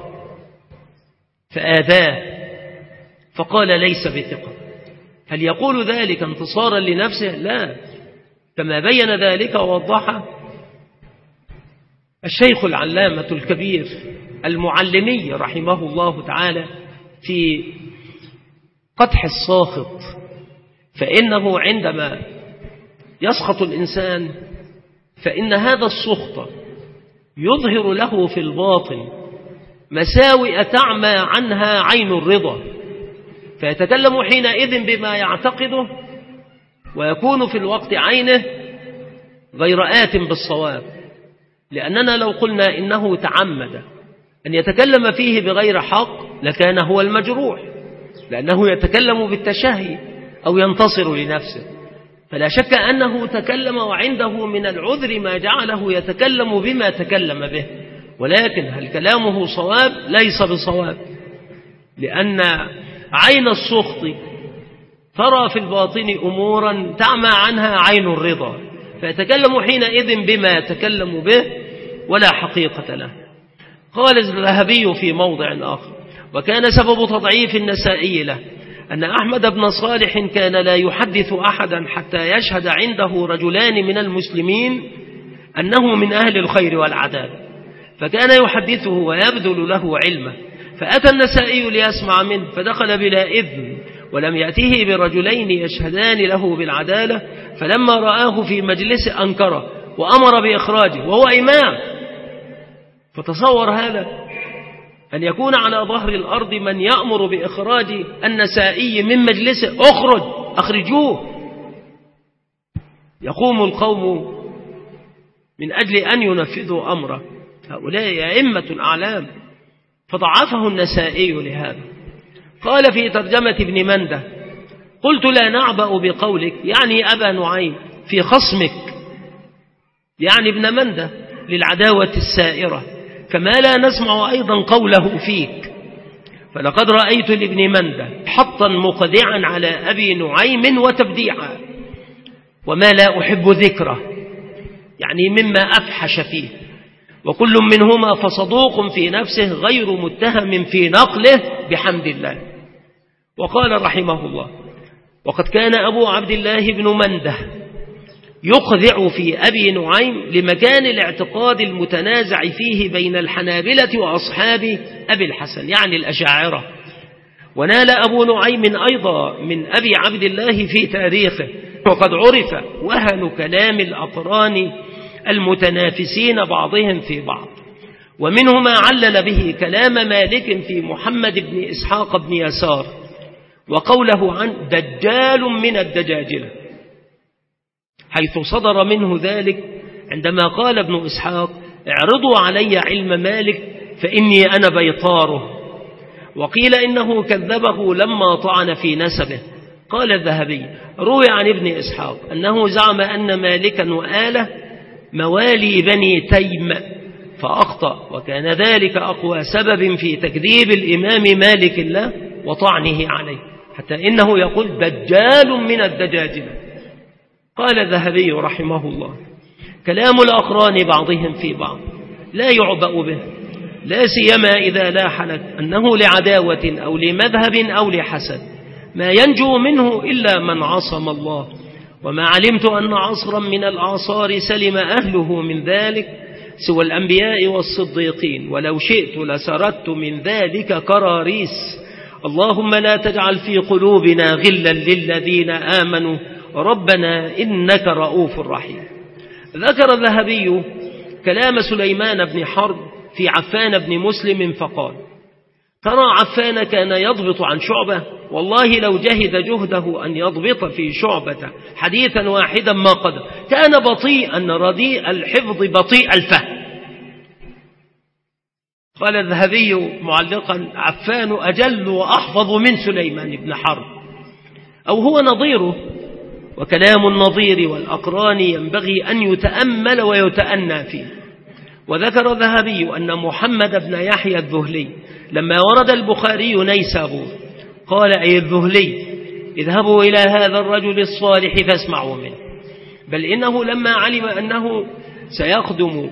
Speaker 1: فآذاه، فقال ليس بثقة. هل يقول ذلك انتصارا لنفسه؟ لا، كما بين ذلك ووضح الشيخ العلامة الكبير المعلمي رحمه الله تعالى في قدح الساخط، فإنه عندما يسخط الإنسان فإن هذا السخط يظهر له في الباطن مساوئ تعمى عنها عين الرضا، فيتكلم حينئذ بما يعتقده، ويكون في الوقت عينه غير آت بالصواب. لأننا لو قلنا إنه تعمد أن يتكلم فيه بغير حق لكان هو المجروح، لأنه يتكلم بالتشهي أو ينتصر لنفسه، فلا شك أنه تكلم وعنده من العذر ما جعله يتكلم بما تكلم به. ولكن هل كلامه صواب؟ ليس بصواب، لأن عين السخط ترى في الباطن أمورا تعمى عنها عين الرضا، فيتكلم حينئذ بما يتكلم به ولا حقيقة له. قال الذهبي في موضع آخر: وكان سبب تضعيف النسائي له أن أحمد بن صالح كان لا يحدث أحدا حتى يشهد عنده رجلان من المسلمين أنه من أهل الخير والعدالة، فكان يحدثه ويبذل له علمه. فأتى النسائي ليسمع منه، فدخل بلا إذن ولم يأته برجلين يشهدان له بالعدالة، فلما رآه في مجلس أنكره وأمر بإخراجه وهو إمام. فتصور هذا، أن يكون على ظهر الأرض من يأمر بإخراج النسائي من مجلسه: أخرج، أخرجوه. يقوم القوم من أجل أن ينفذوا أمره، هؤلاء أئمة أعلام، فضعفه النسائي لهذا. قال في ترجمة ابن منده: قلت لا نعبأ بقولك، يعني أبا نعيم، في خصمك، يعني ابن منده، للعداوة السائرة، كما لا نسمع أيضا قوله فيك. فلقد رأيت لابن منده حطا مقدعا على أبي نعيم وتبديعا، وما لا أحب ذكره، يعني مما أفحش فيه، وكل منهما فصدوق في نفسه غير متهم في نقله بحمد الله. وقال رحمه الله: وقد كان أبو عبد الله بن منده يقذع في أبي نعيم لمكان الاعتقاد المتنازع فيه بين الحنابلة وأصحاب أبي الحسن، يعني الأشاعرة. ونال أبو نعيم أيضا من أبي عبد الله في تاريخه، وقد عرف وهن كلام الأقران المتنافسين بعضهم في بعض، ومنهما علل به كلام مالك في محمد بن إسحاق بن يسار، وقوله عن دجال من الدجاجلة، حيث صدر منه ذلك عندما قال ابن إسحاق: اعرضوا علي علم مالك فإني أنا بيطاره. وقيل إنه كذبه لما طعن في نسبه. قال الذهبي: روي عن ابن إسحاق أنه زعم أن مالكا وآله موالي بني تيم فأخطأ، وكان ذلك أقوى سبب في تكذيب الإمام مالك الله وطعنه عليه، حتى إنه يقول دجال من الدجاجلة. قال الذهبي رحمه الله: كلام الأقران بعضهم في بعض لا يعبأ به، لا سيما إذا لاح لك أنه لعداوة أو لمذهب أو لحسد ما ينجو منه إلا من عصم الله. وما علمت أن عصرا من الأعصار سلم أهله من ذلك سوى الأنبياء والصديقين، ولو شئت لسردت من ذلك كراريس. اللهم لا تجعل في قلوبنا غلا للذين آمنوا ربنا إنك رؤوف رحيم. ذكر الذهبي كلام سليمان بن حرب في عفان بن مسلم فقال: ترى عفان كان يضبط عن شعبة، والله لو جهد جهده أن يضبط في شعبة حديثا واحدا ما قدر، كان بطيئا رديء الحفظ بطيء الفهم. قال الذهبي معلقا: عفان أجل وأحفظ من سليمان بن حرب، أو هو نظيره. وكلام النظير والأقران ينبغي أن يتأمل ويتأنى فيه. وذكر الذهبي أن محمد بن يحيى الذهلي لما ورد البخاري نيسابور قال: أي الذهلي اذهبوا إلى هذا الرجل الصالح فاسمعوا منه. بل إنه لما علم أنه سيخدم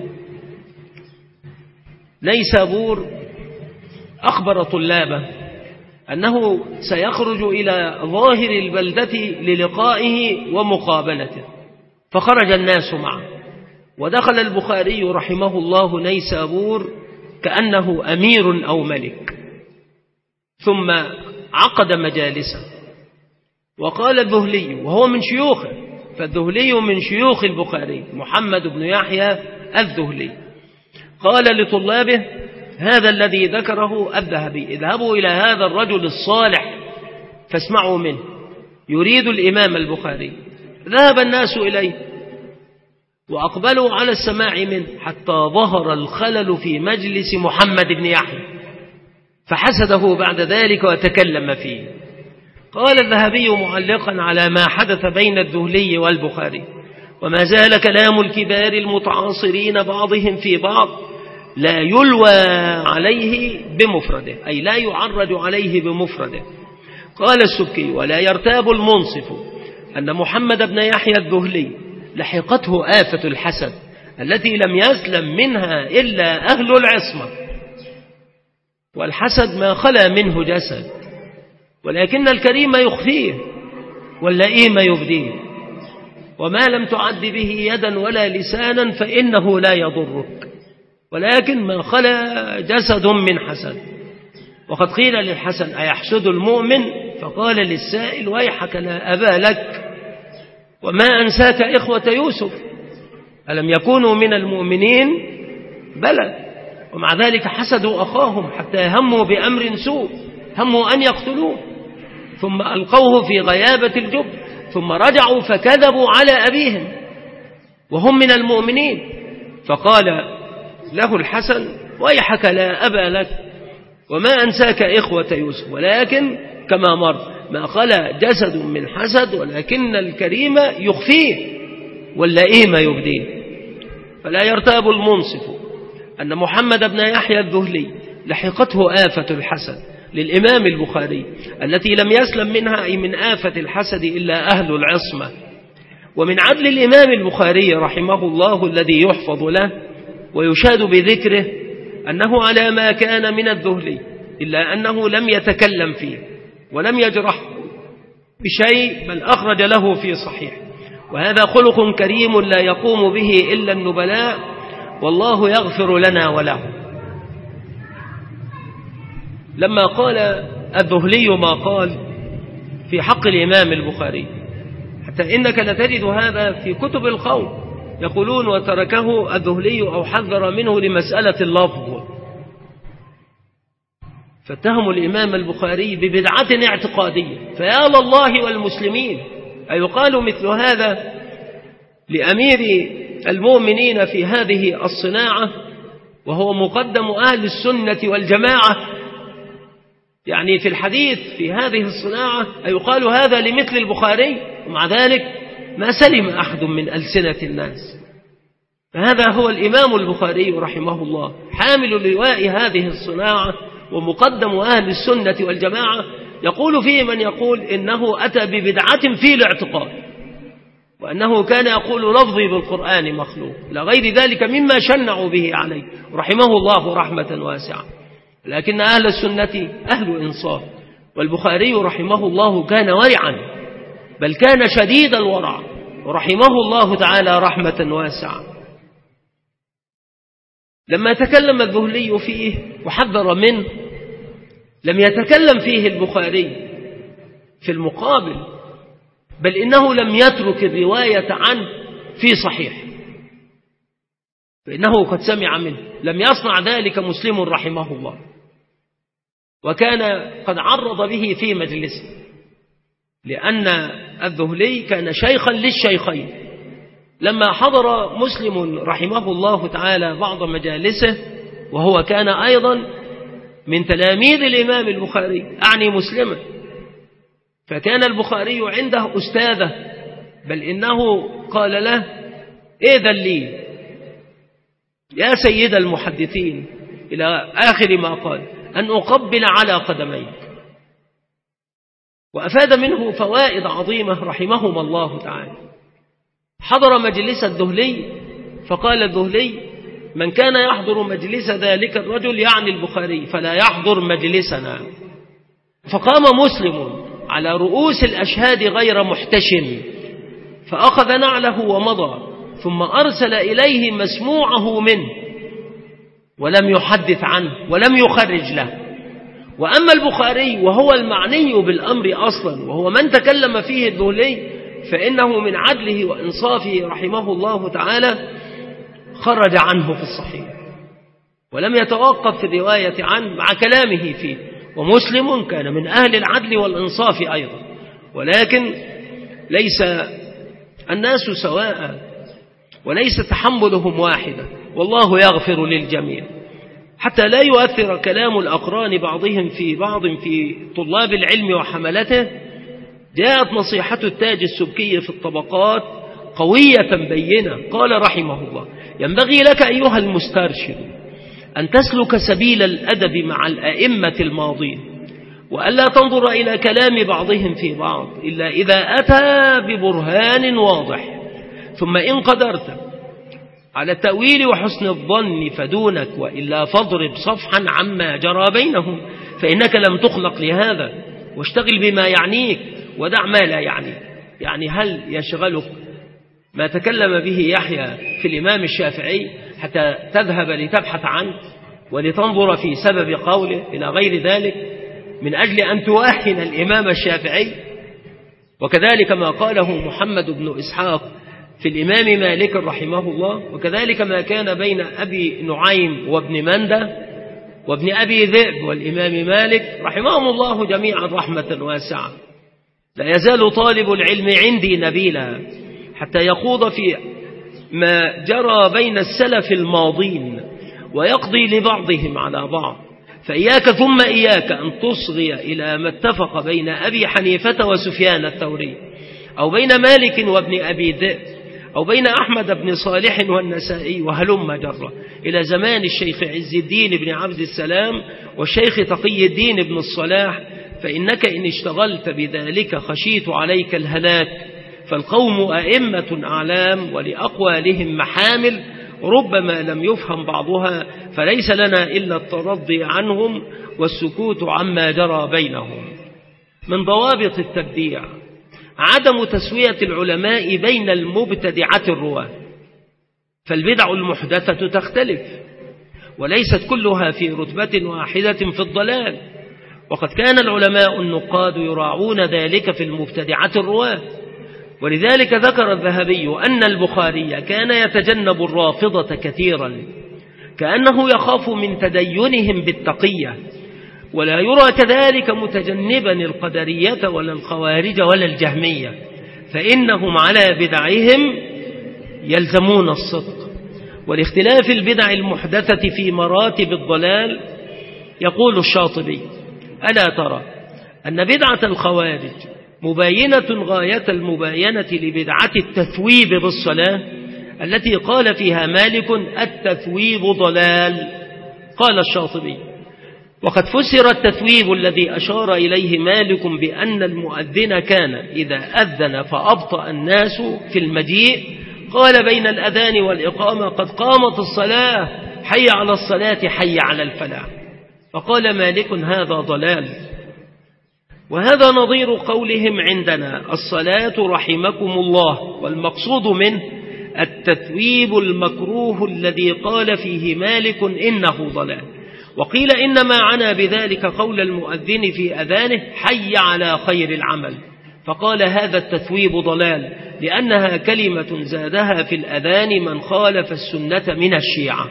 Speaker 1: نيسابور أخبر طلابه أنه سيخرج إلى ظاهر البلدة للقائه ومقابلته، فخرج الناس معه. ودخل البخاري رحمه الله نيسابور كأنه أمير أو ملك، ثم عقد مجالسه. وقال الذهلي وهو من شيوخه، فالذهلي من شيوخ البخاري محمد بن يحيى الذهلي، قال لطلابه: هذا الذي ذكره الذهبي، اذهبوا إلى هذا الرجل الصالح فاسمعوا منه، يريد الإمام البخاري. ذهب الناس إليه وأقبلوا على السماع منه حتى ظهر الخلل في مجلس محمد بن يحيى، فحسده بعد ذلك وتكلم فيه. قال الذهبي معلقا على ما حدث بين الذهلي والبخاري: وما زال كلام الكبار المتعاصرين بعضهم في بعض لا يلوى عليه بمفرده، أي لا يعرج عليه بمفرده. قال السبكي: ولا يرتاب المنصف أن محمد بن يحيى الذهلي لحقته آفة الحسد التي لم يسلم منها إلا أهل العصمة. والحسد ما خلا منه جسد، ولكن الكريم يخفيه واللئيم يبديه. وما لم تعد به يدا ولا لسانا فإنه لا يضرك، ولكن ما خلا جسد من حسد. وقد قيل للحسن: أيحسد المؤمن؟ فقال للسائل: ويحك لا أبا لك، وما أنساك إخوة يوسف، ألم يكونوا من المؤمنين؟ بلى، ومع ذلك حسدوا أخاهم حتى هموا بأمر سوء، هموا أن يقتلوه، ثم ألقوه في غيابة الجب، ثم رجعوا فكذبوا على أبيهم وهم من المؤمنين. فقال له الحسن: ويحك لا أبا لك، وما أنساك إخوة يوسف، ولكن كما مر ما خلا جسد من حسد، ولكن الكريم يخفيه واللئيم يبديه. فلا يرتاب المنصف أن محمد بن يحيى الذهلي لحقته آفة الحسد للإمام البخاري التي لم يسلم منها أي من آفة الحسد إلا أهل العصمة. ومن عدل الإمام البخاري رحمه الله الذي يحفظ له ويشاد بذكره أنه على ما كان من الذهلي، إلا أنه لم يتكلم فيه ولم يجرح بشيء، بل أخرج له في صحيح. وهذا خلق كريم لا يقوم به إلا النبلاء، والله يغفر لنا وله. لما قال الذهلي ما قال في حق الإمام البخاري، حتى إنك لتجد هذا في كتب القوم يقولون: وتركه الذهلي أو حذر منه لمسألة اللفظ. فاتهموا الإمام البخاري ببدعة اعتقادية، فيا لله والمسلمين، أيقال مثل هذا لأمير المؤمنين في هذه الصناعة وهو مقدم أهل السنة والجماعة؟ يعني في الحديث في هذه الصناعة أيقال هذا لمثل البخاري؟ ومع ذلك ما سلم أحد من ألسنة الناس. فهذا هو الإمام البخاري رحمه الله، حامل لواء هذه الصناعة ومقدم أهل السنة والجماعة، يقول فيه من يقول إنه أتى ببدعة في الاعتقاد، وأنه كان يقول لفظي بالقرآن مخلوق، لا غير ذلك مما شنعوا به عليه رحمه الله رحمة واسعة. لكن أهل السنة أهل إنصاف، والبخاري رحمه الله كان ورعا، بل كان شديد الورع ورحمه الله تعالى رحمة واسعة. لما تكلم الذهلي فيه وحذر منه لم يتكلم فيه البخاري في المقابل، بل إنه لم يترك الرواية عنه في صحيح، فإنه قد سمع منه. لم يصنع ذلك مسلم رحمه الله، وكان قد عرض به في مجلسه، لأن الذهلي كان شيخا للشيخين. لما حضر مسلم رحمه الله تعالى بعض مجالسه، وهو كان أيضا من تلاميذ الإمام البخاري أعني مسلما، فكان البخاري عنده أستاذه، بل إنه قال له: إذن لي يا سيد المحدثين، إلى آخر ما قال، أن أقبل على قدميك. وأفاد منه فوائد عظيمة رحمهما الله تعالى. حضر مجلس الذهلي، فقال الذهلي: من كان يحضر مجلس ذلك الرجل يعني البخاري فلا يحضر مجلسنا. فقام مسلم على رؤوس الأشهاد غير محتشم، فأخذ نعله ومضى، ثم أرسل إليه مسموعه منه، ولم يحدث عنه ولم يخرج له. وأما البخاري وهو المعني بالأمر أصلا، وهو من تكلم فيه الذهلي، فإنه من عدله وإنصافه رحمه الله تعالى خرج عنه في الصحيح، ولم يتوقف في الرواية عنه مع كلامه فيه. ومسلم كان من أهل العدل والإنصاف أيضا، ولكن ليس الناس سواء، وليس تحملهم واحدة، والله يغفر للجميع، حتى لا يؤثر كلام الأقران بعضهم في بعض في طلاب العلم وحملته. جاءت نصيحة التاج السبكي في الطبقات قوية بينة، قال رحمه الله: ينبغي لك أيها المسترشد أن تسلك سبيل الأدب مع الأئمة الماضين، وألا تنظر إلى كلام بعضهم في بعض إلا إذا أتى ببرهان واضح، ثم إن قدرت على التأويل وحسن الظن فدونك، وإلا فاضرب صفحا عما جرى بينهم، فإنك لم تخلق لهذا، واشتغل بما يعنيك ودع ما لا يعنيك. يعني هل يشغلك ما تكلم به يحيى في الإمام الشافعي حتى تذهب لتبحث عنه ولتنظر في سبب قوله إلى غير ذلك من أجل أن تواهن الإمام الشافعي؟ وكذلك ما قاله محمد بن إسحاق في الإمام مالك رحمه الله، وكذلك ما كان بين أبي نعيم وابن مندة وابن أبي ذئب والإمام مالك رحمهم الله جميعا رحمة واسعة. لا يزال طالب العلم عندي نبيلا حتى يخوض في ما جرى بين السلف الماضين ويقضي لبعضهم على بعض، فإياك ثم إياك أن تصغي إلى ما اتفق بين أبي حنيفة وسفيان الثوري، أو بين مالك وابن أبي ذئب، أو بين أحمد بن صالح والنسائي، وهلم جرة إلى زمان الشيخ عز الدين بن عبد السلام والشيخ تقي الدين بن الصلاح، فإنك إن اشتغلت بذلك خشيت عليك الهلاك. فالقوم أئمة أعلام ولأقوالهم محامل، ربما لم يفهم بعضها، فليس لنا إلا الترضي عنهم والسكوت عما جرى بينهم. من ضوابط التبديع عدم تسوية العلماء بين المبتدعة الرواة، فالبدع المحدثة تختلف، وليست كلها في رتبة واحدة في الضلال، وقد كان العلماء النقاد يراعون ذلك في المبتدعة الرواة. ولذلك ذكر الذهبي أن البخاري كان يتجنب الرافضة كثيرا، كأنه يخاف من تدينهم بالتقية، ولا يرى كذلك متجنبا القدرية ولا الخوارج ولا الجهمية، فإنهم على بدعهم يلزمون الصدق. والاختلاف البدع المحدثة في مراتب الضلال، يقول الشاطبي: ألا ترى أن بدعة الخوارج مباينة غاية المباينة لبدعة التثويب بالصلاة التي قال فيها مالك: التثويب ضلال. قال الشاطبي: وقد فسر التثويب الذي أشار إليه مالك بأن المؤذن كان إذا أذن فأبطأ الناس في المجيء قال بين الأذان والإقامة قد قامت الصلاة حي على الصلاة حي على الفلاح، فقال مالك هذا ضلال. وهذا نظير قولهم عندنا الصلاة رحمكم الله، والمقصود منه التثويب المكروه الذي قال فيه مالك إنه ضلال. وقيل إنما عنا بذلك قول المؤذن في أذانه حي على خير العمل، فقال هذا التثويب ضلال لأنها كلمة زادها في الأذان من خالف السنة من الشيعة.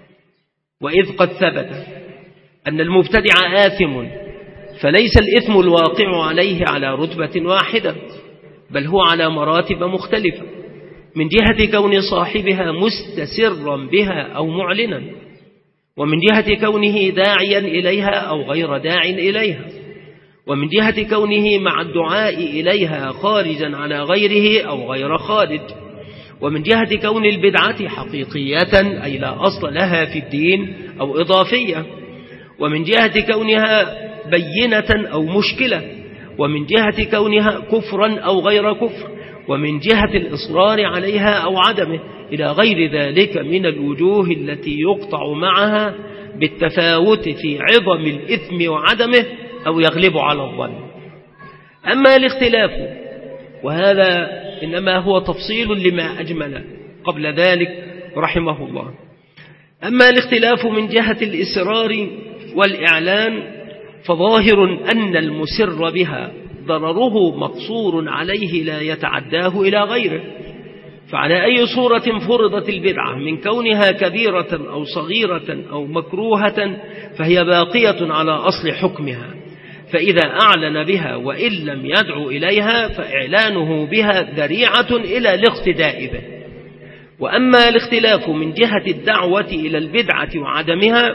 Speaker 1: وإذ قد ثبت أن المبتدع آثم، فليس الإثم الواقع عليه على رتبة واحدة، بل هو على مراتب مختلفة من جهة كون صاحبها مستسرا بها أو معلنا، ومن جهة كونه داعيا إليها أو غير داع إليها، ومن جهة كونه مع الدعاء إليها خارجا على غيره أو غير خارج، ومن جهة كون البدعة حقيقية أي لا أصل لها في الدين أو إضافية، ومن جهة كونها بينة أو مشكلة، ومن جهة كونها كفرا أو غير كفر، ومن جهة الإصرار عليها أو عدمه، إلى غير ذلك من الوجوه التي يقطع معها بالتفاوت في عظم الإثم وعدمه أو يغلب على الظن. أما الاختلاف، وهذا إنما هو تفصيل لما أجمل قبل ذلك رحمه الله، أما الاختلاف من جهة الإسرار والإعلان فظاهر أن المسر بها ضرره مقصور عليه لا يتعداه إلى غيره، فعلى أي صورة فرضت البدعة من كونها كبيرة أو صغيرة أو مكروهة فهي باقية على أصل حكمها، فإذا أعلن بها وإن لم يدعو إليها فإعلانه بها ذريعة إلى الاقتداء به. وأما الاختلاف من جهة الدعوة إلى البدعة وعدمها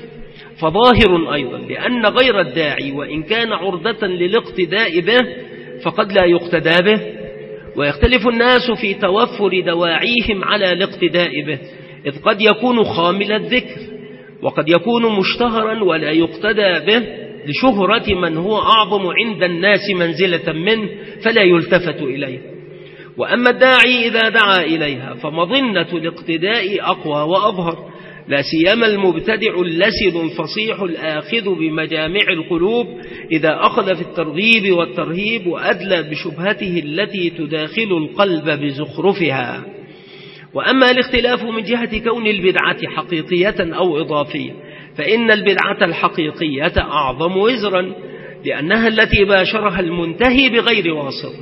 Speaker 1: فظاهر أيضا، لأن غير الداعي وإن كان عرضة للاقتداء به فقد لا يقتدى به، ويختلف الناس في توفر دواعيهم على الاقتداء به، إذ قد يكون خامل الذكر وقد يكون مشتهرا ولا يقتدى به لشهرة من هو أعظم عند الناس منزلة منه فلا يلتفت إليه. وأما الداعي إذا دعا إليها فمظنة الاقتداء أقوى وأظهر، لا سيما المبتدع اللسن الفصيح الآخذ بمجامع القلوب إذا أخذ في الترغيب والترهيب وأدلى بشبهته التي تداخل القلب بزخرفها. وأما الاختلاف من جهة كون البدعة حقيقية أو إضافية فإن البدعة الحقيقية أعظم وزرا، لأنها التي باشرها المنتهي بغير واسطة،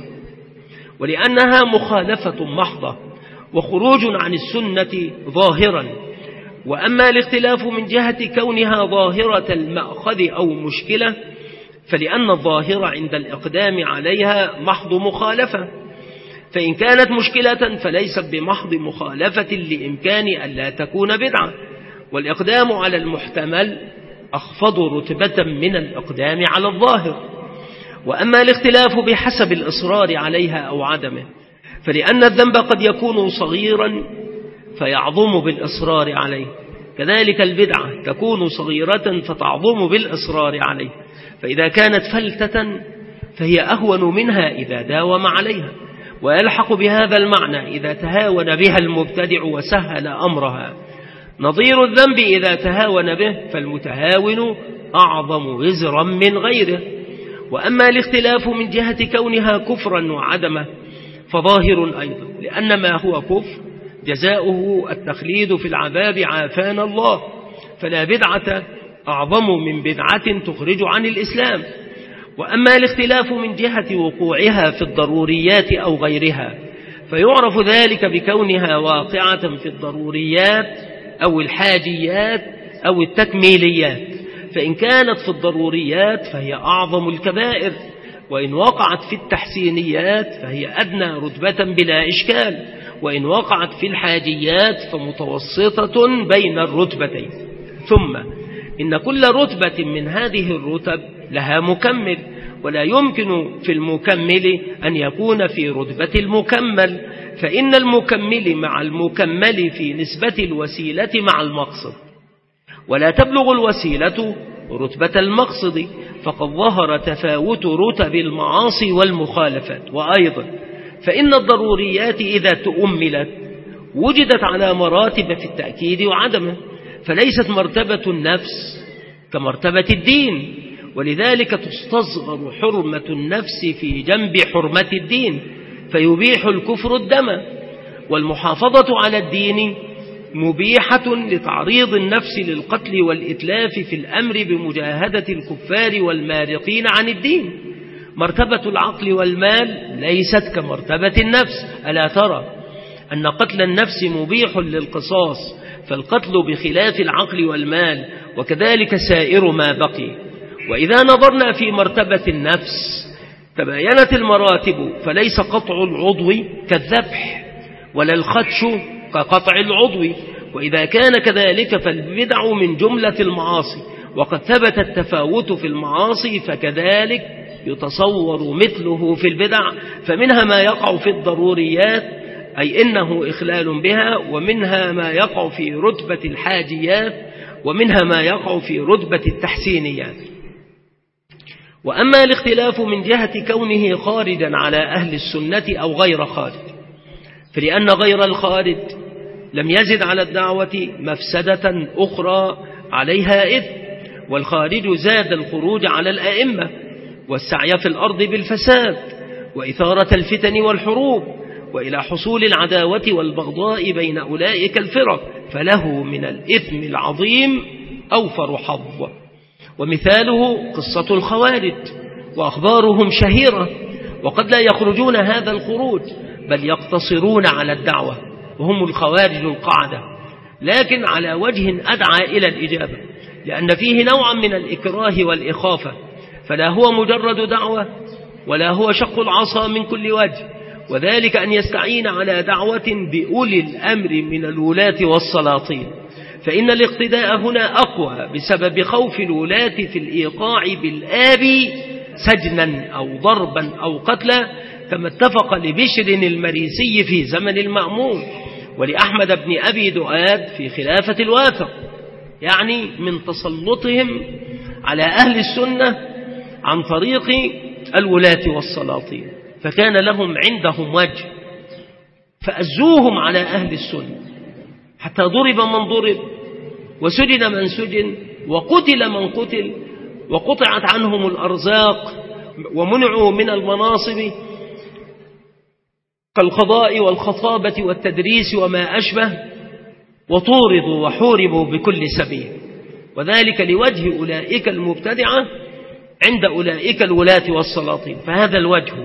Speaker 1: ولأنها مخالفة محضة وخروج عن السنة ظاهرا. وأما الاختلاف من جهة كونها ظاهرة المأخذ أو مشكلة فلأن الظاهر عند الإقدام عليها محض مخالفة، فإن كانت مشكلة فليست بمحض مخالفة لإمكان أن لا تكون بدعة، والإقدام على المحتمل أخفض رتبة من الإقدام على الظاهر. وأما الاختلاف بحسب الإصرار عليها أو عدمه فلأن الذنب قد يكون صغيرا فيعظم بالإصرار عليه، كذلك البدعة تكون صغيرة فتعظم بالإصرار عليه، فإذا كانت فلتة فهي أهون منها إذا داوم عليها، ويلحق بهذا المعنى إذا تهاون بها المبتدع وسهل أمرها. نظير الذنب إذا تهاون به فالمتهاون أعظم وزرا من غيره. وأما الاختلاف من جهة كونها كفرا وعدمه فظاهر أيضا، لأن ما هو كفر جزاؤه التخليد في العذاب عافانا الله، فلا بدعة أعظم من بدعة تخرج عن الإسلام. وأما الاختلاف من جهة وقوعها في الضروريات أو غيرها فيعرف ذلك بكونها واقعة في الضروريات أو الحاجيات أو التكميليات، فإن كانت في الضروريات فهي أعظم الكبائر، وإن وقعت في التحسينيات فهي أدنى رتبة بلا إشكال، وإن وقعت في الحاجيات فمتوسطة بين الرتبتين. ثم إن كل رتبة من هذه الرتب لها مكمل، ولا يمكن في المكمل أن يكون في رتبة المكمل، فإن المكمل مع المكمل في نسبة الوسيلة مع المقصد، ولا تبلغ الوسيلة رتبة المقصد، فقد ظهر تفاوت رتب المعاصي والمخالفات. وأيضا فإن الضروريات إذا تؤملت وجدت على مراتب في التأكيد وعدمه، فليست مرتبة النفس كمرتبة الدين، ولذلك تستصغر حرمة النفس في جنب حرمة الدين، فيبيح الكفر الدم، والمحافظة على الدين مبيحة لتعريض النفس للقتل والإتلاف في الأمر بمجاهدة الكفار والمارقين عن الدين. مرتبة العقل والمال ليست كمرتبة النفس. ألا ترى أن قتل النفس مبيح للقصاص، فالقتل بخلاف العقل والمال، وكذلك سائر ما بقي. وإذا نظرنا في مرتبة النفس تباينت المراتب، فليس قطع العضو كالذبح ولا الخدش كقطع العضو، وإذا كان كذلك فالبدع من جملة المعاصي، وقد ثبت التفاوت في المعاصي، فكذلك يتصور مثله في البدع، فمنها ما يقع في الضروريات أي إنه إخلال بها، ومنها ما يقع في رتبة الحاجيات، ومنها ما يقع في رتبة التحسينيات. وأما الاختلاف من جهة كونه خارجا على أهل السنة أو غير خارج، فلأن غير الخارج لم يزد على الدعوة مفسدة أخرى عليها إثم، والخارج زاد الخروج على الأئمة والسعي في الأرض بالفساد وإثارة الفتن والحروب، وإلى حصول العداوة والبغضاء بين أولئك الفرق، فله من الإثم العظيم أوفر حظ. ومثاله قصة الخوارج، وأخبارهم شهيرة، وقد لا يخرجون هذا الخروج، بل يقتصرون على الدعوة، وهم الخوارج القاعدة، لكن على وجه أدعى إلى الإجابة، لأن فيه نوعا من الإكراه والإخافة، فلا هو مجرد دعوة ولا هو شق العصا من كل وجه، وذلك أن يستعين على دعوة بأولي الأمر من الولاة والسلاطين، فإن الاقتداء هنا أقوى بسبب خوف الولاة في الإيقاع بالآب سجنا أو ضربا أو قتلا، كما اتفق لبشر المريسي في زمن المأمون، ولأحمد بن أبي دؤاد في خلافة الواثق، يعني من تسلطهم على أهل السنة عن طريق الولاة والسلاطين، فكان لهم عندهم وجه، فأزوهم على أهل السنة حتى ضرب من ضرب، وسجن من سجن، وقتل من قتل، وقطعت عنهم الأرزاق، ومنعوا من المناصب كالقضاء والخطابة والتدريس وما أشبه، وطوردوا وحوربوا بكل سبيل، وذلك لوجه أولئك المبتدعة عند أولئك الولاة والسلاطين. فهذا الوجه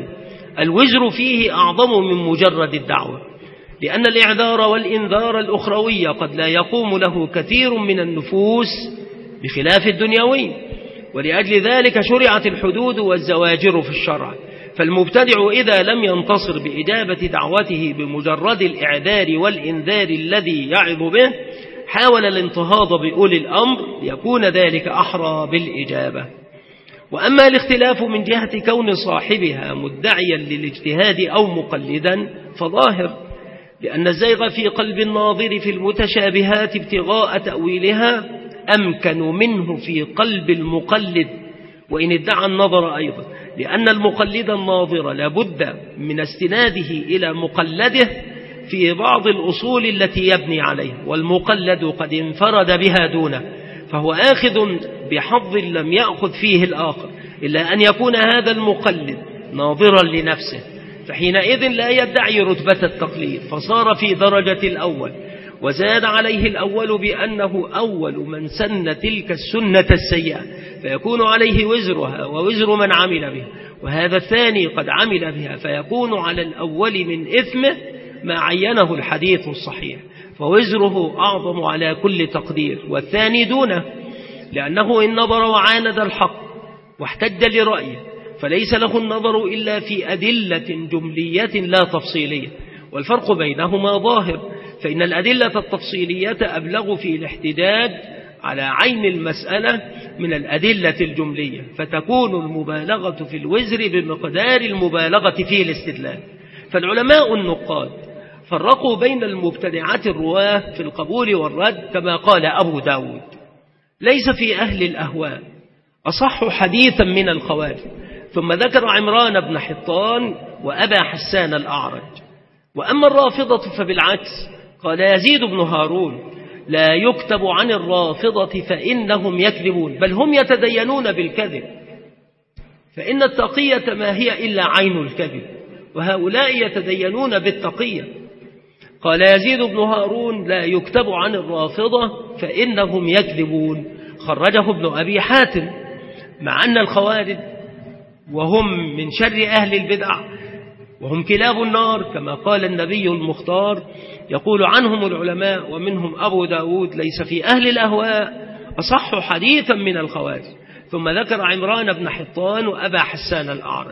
Speaker 1: الوزر فيه أعظم من مجرد الدعوة، لأن الإعذار والإنذار الأخروي قد لا يقوم له كثير من النفوس بخلاف الدنيوي، ولأجل ذلك شرعت الحدود والزواجر في الشرع. فالمبتدع إذا لم ينتصر بإجابة دعوته بمجرد الإعذار والإنذار الذي يعظ به، حاول الانتهاض بأولي الأمر ليكون ذلك أحرى بالإجابة. وأما الاختلاف من جهة كون صاحبها مدعيا للاجتهاد أو مقلدا فظاهر، لأن الزيغ في قلب الناظر في المتشابهات ابتغاء تأويلها أمكن منه في قلب المقلد، وإن ادعى النظر أيضا، لأن المقلد الناظر لابد من استناده إلى مقلده في بعض الأصول التي يبني عليها، والمقلد قد انفرد بها دونه، فهو آخذ بحظ لم يأخذ فيه الآخر، إلا أن يكون هذا المقلد ناظرا لنفسه، فحينئذ لا يدعي رتبة التقليد، فصار في درجة الأول، وزاد عليه الأول بأنه أول من سن تلك السنة السيئة، فيكون عليه وزرها ووزر من عمل بها، وهذا الثاني قد عمل بها، فيكون على الأول من إثمه ما عينه الحديث الصحيح، فوزره أعظم على كل تقدير، والثاني دونه، لأنه إن نظر وعاند الحق واحتج لرأيه فليس له النظر إلا في أدلة جملية لا تفصيلية، والفرق بينهما ظاهر، فإن الأدلة التفصيلية أبلغ في الاحتجاج على عين المسألة من الأدلة الجملية، فتكون المبالغة في الوزر بمقدار المبالغة في الاستدلال. فالعلماء النقاد فرقوا بين المبتدعات الرواه في القبول والرد، كما قال أبو داود: ليس في أهل الأهواء أصح حديثا من الخوارج. ثم ذكر عمران بن حطان وأبا حسان الأعرج. وأما الرافضة فبالعكس، قال يزيد بن هارون لا يكتب عن الرافضة فإنهم يكذبون، بل هم يتدينون بالكذب، فإن التقية ما هي إلا عين الكذب، وهؤلاء يتدينون بالتقية. قال يزيد بن هارون لا يكتب عن الرافضة فإنهم يكذبون، خرجه ابن أبي حاتم. مع أن الخوارج وهم من شر أهل البدع وهم كلاب النار كما قال النبي المختار، يقول عنهم العلماء ومنهم أبو داود ليس في أهل الأهواء أصح حديثا من الخوارج. ثم ذكر عمران بن حطان وأبا حسان الأعرج.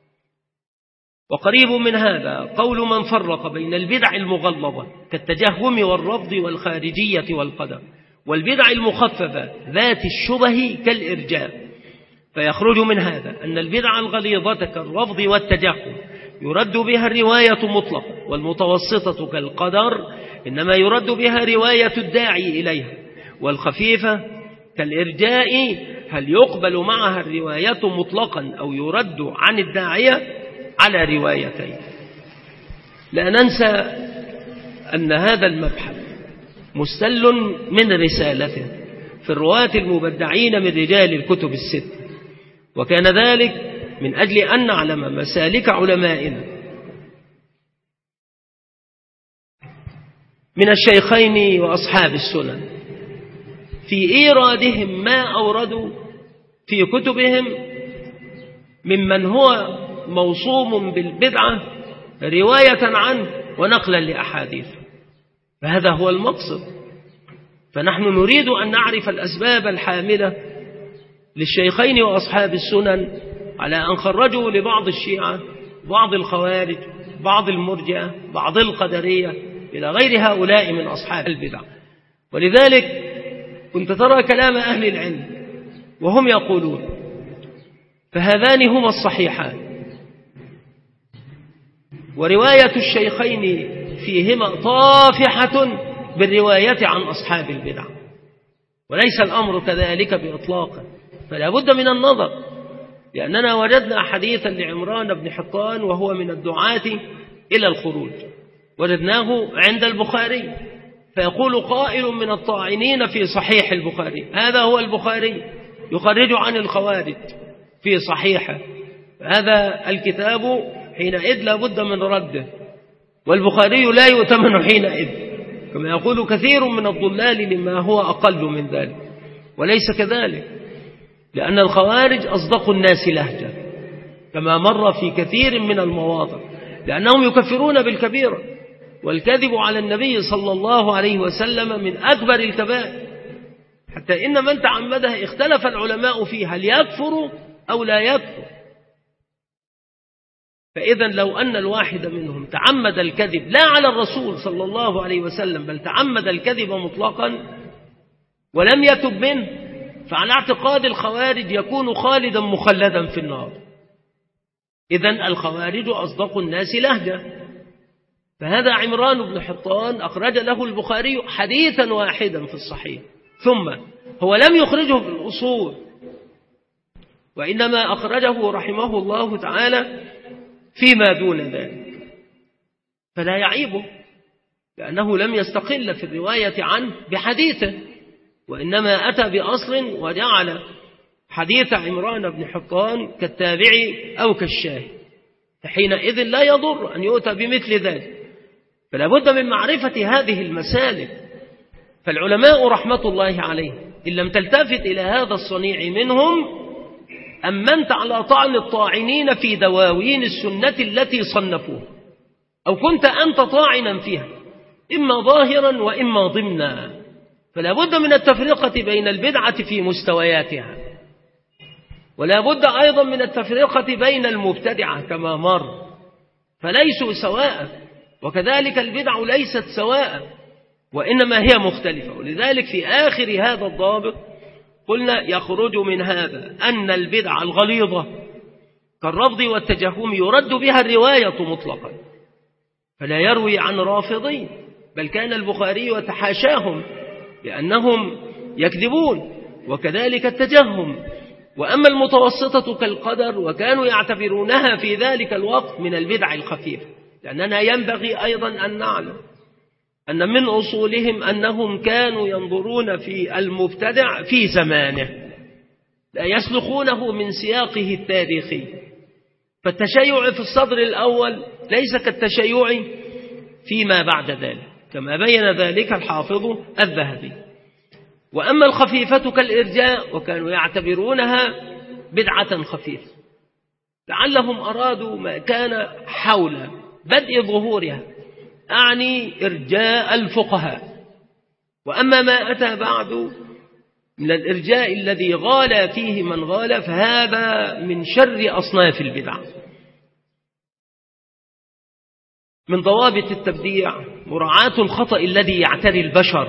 Speaker 1: وقريب من هذا قول من فرق بين البدع المغلظة كالتجهم والرفض والخارجية والقدر والبدع المخففة ذات الشبه كالإرجاء، فيخرج من هذا أن البدع الغليظة كالرفض والتجهم يرد بها الرواية مطلقة، والمتوسطة كالقدر إنما يرد بها رواية الداعي إليها، والخفيفة كالإرجاء هل يقبل معها الرواية مطلقا أو يرد عن الداعية على روايتين. لا ننسى أن هذا المبحث مستل من رسالته في الرواة المبدعين من رجال الكتب الست، وكان ذلك من أجل أن نعلم مسالك علمائنا من الشيخين وأصحاب السنن في إيرادهم ما أوردوا في كتبهم ممن هو موصوم بالبدعة رواية عنه ونقلا لأحاديث، فهذا هو المقصد. فنحن نريد أن نعرف الأسباب الحاملة للشيخين وأصحاب السنن على أن خرجوا لبعض الشيعة، بعض الخوارج، بعض المرجئة، بعض القدرية إلى غير هؤلاء من أصحاب البدع. ولذلك كنت ترى كلام أهل العلم وهم يقولون فهذان هما الصحيحان، ورواية الشيخين فيهما طافحة بالرواية عن أصحاب البدع، وليس الأمر كذلك بإطلاقه، فلا بد من النظر. لأننا وجدنا حديثا لعمران بن حطان وهو من الدعاة إلى الخروج، وجدناه عند البخاري، فيقول قائل من الطاعنين في صحيح البخاري هذا هو البخاري يخرج عن الخوارج في صحيحه، هذا الكتاب حينئذ لا بد من رده، والبخاري لا يؤتمن حينئذ، كما يقول كثير من الضلال لما هو أقل من ذلك، وليس كذلك، لأن الخوارج أصدق الناس لهجة كما مر في كثير من المواضع، لأنهم يكفرون بالكبيرة، والكذب على النبي صلى الله عليه وسلم من أكبر الكبائر، حتى إن من تعمدها اختلف العلماء فيه هل يكفر أو لا يكفر. فإذا لو أن الواحد منهم تعمد الكذب لا على الرسول صلى الله عليه وسلم بل تعمد الكذب مطلقا ولم يتب منه، فعلى اعتقاد الخوارج يكون خالدا مخلدا في النار. إذن الخوارج أصدق الناس لهجة. فهذا عمران بن حطان أخرج له البخاري حديثا واحدا في الصحيح، ثم هو لم يخرجه في الأصول، وإنما أخرجه رحمه الله تعالى فيما دون ذلك، فلا يعيبه، لأنه لم يستقل في الرواية عنه بحديثه، وإنما أتى بأصل وجعل حديث عمران بن حطان كالتابعي أو كالشاهد، فحينئذ لا يضر أن يؤتى بمثل ذلك. فلا بد من معرفة هذه المسالك. فالعلماء رحمة الله عليهم إن لم تلتفت إلى هذا الصنيع منهم أمنت على طعن الطاعنين في دواوين السنة التي صنفوها، أو كنت أنت طاعنا فيها إما ظاهرا وإما ضمنا. فلا بد من التفرقة بين البدعة في مستوياتها، ولا بد أيضا من التفرقة بين المبتدعة كما مر، فليسوا سواء، وكذلك البدع ليست سواء، وإنما هي مختلفة. ولذلك في آخر هذا الضابط قلنا يخرج من هذا أن البدع الغليظة كالرفض والتجهم يرد بها الرواية مطلقا، فلا يروي عن رافضين، بل كان البخاري وتحاشاهم لأنهم يكذبون، وكذلك التجهم. وأما المتوسطة كالقدر وكانوا يعتبرونها في ذلك الوقت من البدع الخفيفة، لأننا ينبغي أيضا أن نعلم أن من أصولهم أنهم كانوا ينظرون في المبتدع في زمانه، لا يسلخونه من سياقه التاريخي. فالتشيع في الصدر الأول ليس كالتشيع فيما بعد ذلك، كما بين ذلك الحافظ الذهبي. وأما الخفيفة كالإرجاء وكانوا يعتبرونها بدعة خفيفة، لعلهم أرادوا ما كان حول بدء ظهورها، أعني إرجاء الفقهاء. وأما ما أتى بعد من الإرجاء الذي غال فيه من غال فهذا من شر أصناف البدع. من ضوابط التبديع مراعاة الخطأ الذي يعتري البشر.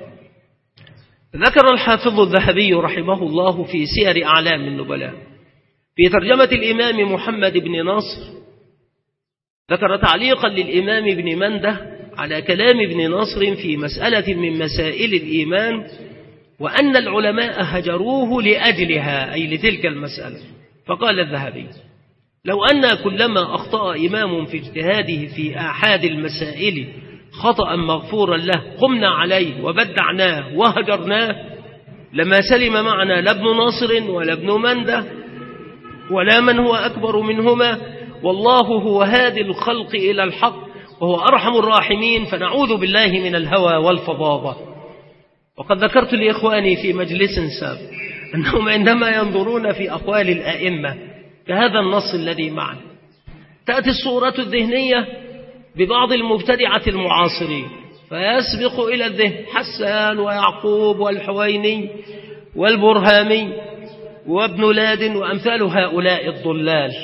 Speaker 1: ذكر الحافظ الذهبي رحمه الله في سير أعلام النبلاء في ترجمة الإمام محمد بن ناصر، ذكر تعليقا للإمام ابن منده على كلام ابن ناصر في مسألة من مسائل الإيمان، وأن العلماء هجروه لأجلها، أي لتلك المسألة. فقال الذهبي: لو أن كلما أخطأ إمام في اجتهاده في آحاد المسائل خطأ مغفورا له قمنا عليه وبدعناه وهجرناه لما سلم معنا لا ابن ناصر ولا ابن منده ولا من هو أكبر منهما، والله هو هادي الخلق إلى الحق وهو أرحم الراحمين، فنعوذ بالله من الهوى والفظاظة. وقد ذكرت لإخواني في مجلس سابق أنهم عندما ينظرون في أقوال الأئمة كهذا النص الذي معنا تأتي الصورة الذهنية ببعض المبتدعة المعاصرين، فيسبق إلى الذهن حسان ويعقوب والحويني والبرهامي وابن لادن وأمثال هؤلاء الضلال.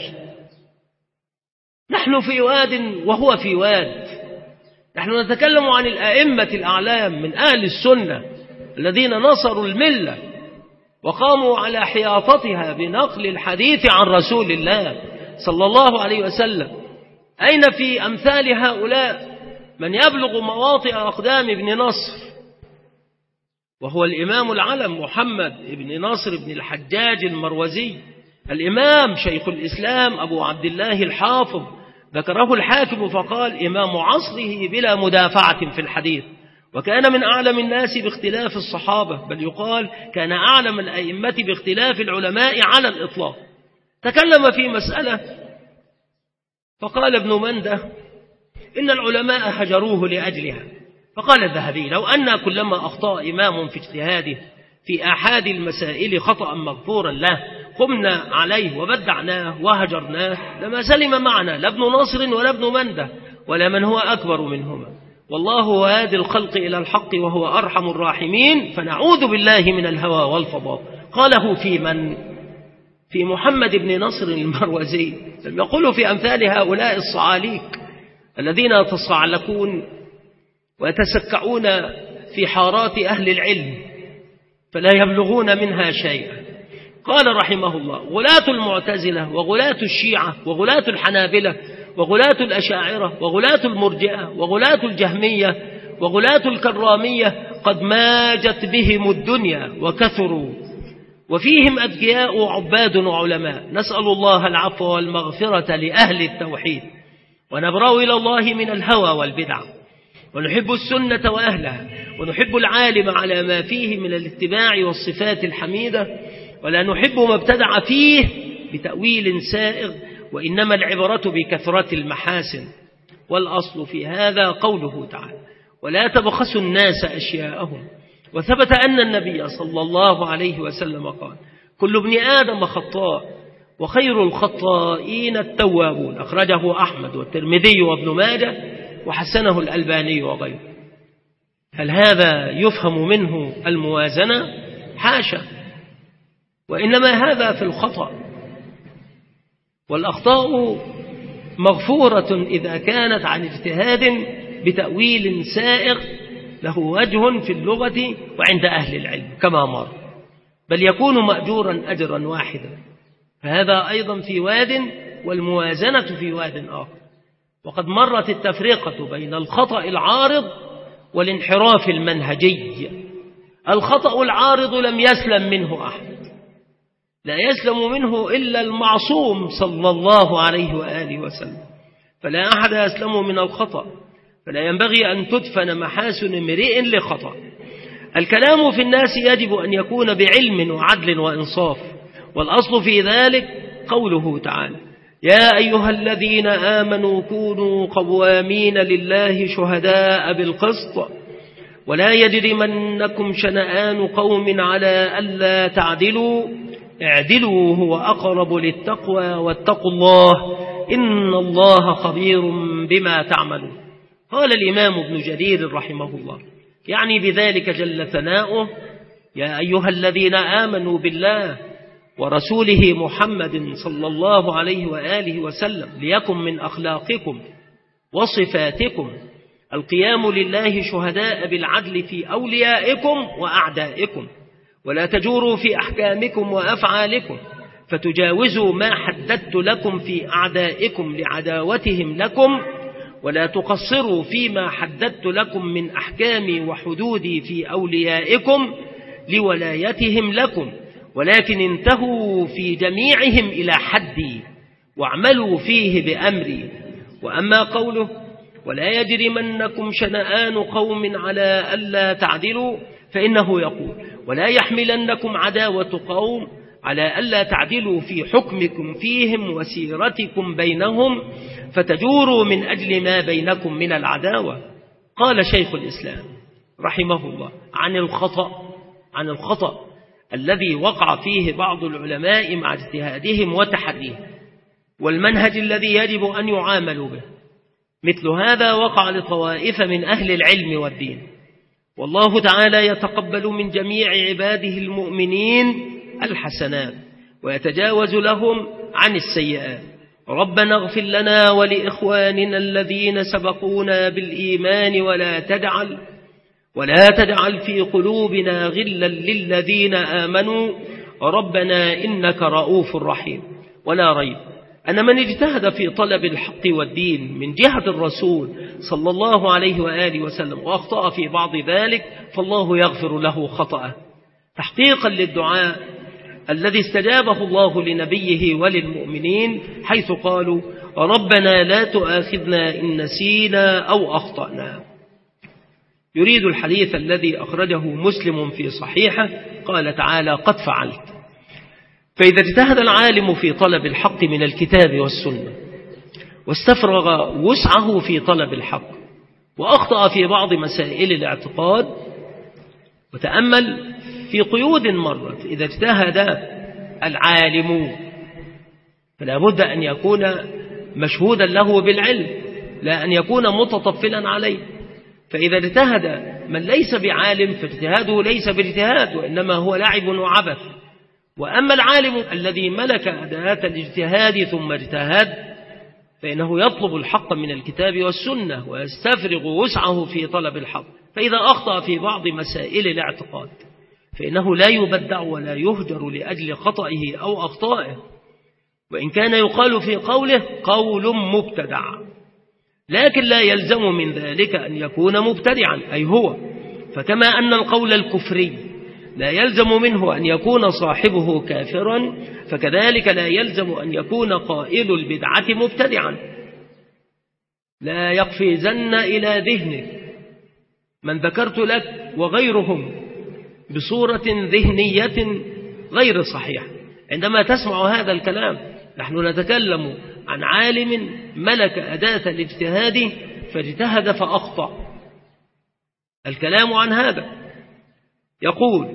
Speaker 1: نحن في واد وهو في واد. نحن نتكلم عن الأئمة الأعلام من أهل السنة الذين نصروا الملة وقاموا على حياطتها بنقل الحديث عن رسول الله صلى الله عليه وسلم. أين في أمثال هؤلاء من يبلغ مواطئ أقدام ابن نصر، وهو الإمام العلم محمد بن ناصر بن الحجاج المروزي، الإمام شيخ الإسلام أبو عبد الله الحافظ، ذكره الحاكم فقال: إمام عصره بلا مدافعة في الحديث، وكان من أعلم الناس باختلاف الصحابة، بل يقال كان أعلم الأئمة باختلاف العلماء على الإطلاق. تكلم في مسألة فقال ابن منده: إن العلماء هجروه لأجلها. فقال الذهبي: لو أن كلما أخطأ إمام في اجتهاده في آحاد المسائل خطأ مغفورا له قمنا عليه وبدعناه وهجرناه لما سلم معنا لا ابن ناصر ولا ابن منده ولا من هو أكبر منهما، والله هو هادي الخلق إلى الحق وهو أرحم الراحمين، فنعوذ بالله من الهوى والفضاء. قاله في من؟ في محمد بن نصر المروزي. لم يقولوا في أمثال هؤلاء الصعاليك الذين يتصعلكون ويتسكعون في حارات أهل العلم فلا يبلغون منها شيئا. قال رحمه الله: غلاة المعتزلة وغلاة الشيعة وغلاة الحنابلة وغلاة الأشاعرة وغلاة المرجئة وغلاة الجهمية وغلاة الكرامية قد ماجت بهم الدنيا وكثروا، وفيهم أذكياء وعباد وعلماء. نسأل الله العفو والمغفرة لأهل التوحيد، ونبرأ إلى الله من الهوى والبدع، ونحب السنة وأهلها، ونحب العالم على ما فيه من الاتباع والصفات الحميدة، ولا نحب ما ابتدع فيه بتأويل سائغ، وإنما العبرة بكثرة المحاسن. والأصل في هذا قوله تعالى: ولا تبخسوا الناس أشياءهم. وثبت أن النبي صلى الله عليه وسلم قال: كل ابن آدم خطاء وخير الخطائين التوابون. أخرجه أحمد والترمذي وابن ماجه وحسنه الألباني وغيره. هل هذا يفهم منه الموازنة؟ حاشا، وإنما هذا في الخطأ. والأخطاء مغفورة إذا كانت عن اجتهاد بتأويل سائغ له وجه في اللغة وعند أهل العلم كما مر، بل يكون مأجورا أجرا واحدا. فهذا أيضا في واد، والموازنة في واد آخر. وقد مرت التفرقة بين الخطأ العارض والانحراف المنهجي. الخطأ العارض لم يسلم منه أحد، لا يسلم منه إلا المعصوم صلى الله عليه وآله وسلم، فلا أحد يسلم من الخطأ، فلا ينبغي أن تدفن محاسن امرئ لخطأ. الكلام في الناس يجب أن يكون بعلم وعدل وإنصاف، والأصل في ذلك قوله تعالى: يا أيها الذين آمنوا كونوا قوامين لله شهداء بالقسط ولا يجرمنكم شنآن قوم على ألا تعدلوا اعدلوا هو أقرب للتقوى واتقوا الله إن الله خبير بما تعملون. قال الإمام ابن جرير رحمه الله يعني بذلك جل ثناؤه: يا أيها الذين آمنوا بالله ورسوله محمد صلى الله عليه وآله وسلم ليكن من أخلاقكم وصفاتكم القيام لله شهداء بالعدل في أوليائكم وأعدائكم، ولا تجوروا في أحكامكم وأفعالكم فتجاوزوا ما حددت لكم في أعدائكم لعداوتهم لكم، ولا تقصروا فيما حددت لكم من أحكامي وحدودي في أوليائكم لولايتهم لكم، ولكن انتهوا في جميعهم إلى حدي واعملوا فيه بأمري. وأما قوله: ولا يجرمنكم شنآن قوم على ألا تعدلوا، فإنه يقول: ولا يحملنكم عداوة قوم على ألا تعدلوا في حكمكم فيهم وسيرتكم بينهم فتجوروا من أجل ما بينكم من العداوة. قال شيخ الإسلام رحمه الله عن الخطأ عن الخطأ الذي وقع فيه بعض العلماء مع اجتهادهم وتحريهم والمنهج الذي يجب أن يعاملوا به: مثل هذا وقع لطوائف من أهل العلم والدين، والله تعالى يتقبل من جميع عباده المؤمنين الحسنات ويتجاوز لهم عن السيئات. ربنا اغفر لنا ولإخواننا الذين سبقونا بالإيمان ولا تجعل ولا تجعل في قلوبنا غلا للذين آمنوا ربنا إنك رؤوف رحيم. ولا ريب أن من اجتهد في طلب الحق والدين من جهة الرسول صلى الله عليه وآله وسلم وأخطأ في بعض ذلك فالله يغفر له خطأه تحقيقا للدعاء الذي استجابه الله لنبيه وللمؤمنين حيث قالوا: ربنا لا تؤاخذنا إن نسينا أو أخطأنا. يريد الحديث الذي أخرجه مسلم في صحيحه قال تعالى: قد فعلت. فإذا اجتهد العالم في طلب الحق من الكتاب والسنة واستفرغ وسعه في طلب الحق وأخطأ في بعض مسائل الاعتقاد وتأمل في قيود مرت: إذا اجتهد العالم فلا بد أن يكون مشهودا له بالعلم لا أن يكون متطفلا عليه، فإذا اجتهد من ليس بعالم فاجتهاده ليس باجتهاد وإنما هو لعب وعبث. وأما العالم الذي ملك أداة الاجتهاد ثم اجتهد فإنه يطلب الحق من الكتاب والسنة ويستفرغ وسعه في طلب الحق، فإذا أخطأ في بعض مسائل الاعتقاد فإنه لا يبدع ولا يهجر لأجل خطئه أو أخطائه، وإن كان يقال في قوله قول مبتدع، لكن لا يلزم من ذلك أن يكون مبتدعا أي هو. فكما أن القول الكفري لا يلزم منه أن يكون صاحبه كافرا فكذلك لا يلزم أن يكون قائل البدعة مبتدعا. لا يقفزن إلى ذهنك من ذكرت لك وغيرهم بصورة ذهنية غير صحيحة. عندما تسمع هذا الكلام نحن نتكلم عن عالم ملك أداة الاجتهاد فاجتهد فأخطأ. الكلام عن هذا يقول: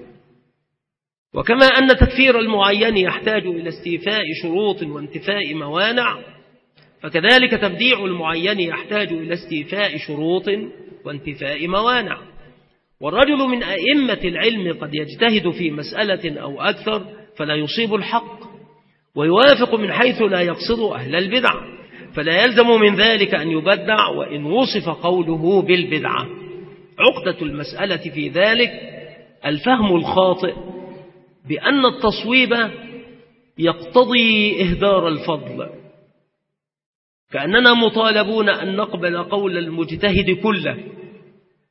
Speaker 1: وكما أن تكفير المعين يحتاج إلى استيفاء شروط وانتفاء موانع فكذلك تبديع المعين يحتاج إلى استيفاء شروط وانتفاء موانع. والرجل من أئمة العلم قد يجتهد في مسألة أو أكثر فلا يصيب الحق ويوافق من حيث لا يقصد أهل البدع، فلا يلزم من ذلك أن يبدع وإن وصف قوله بالبدعة. عقدة المسألة في ذلك الفهم الخاطئ بأن التصويب يقتضي إهدار الفضل، كأننا مطالبون أن نقبل قول المجتهد كله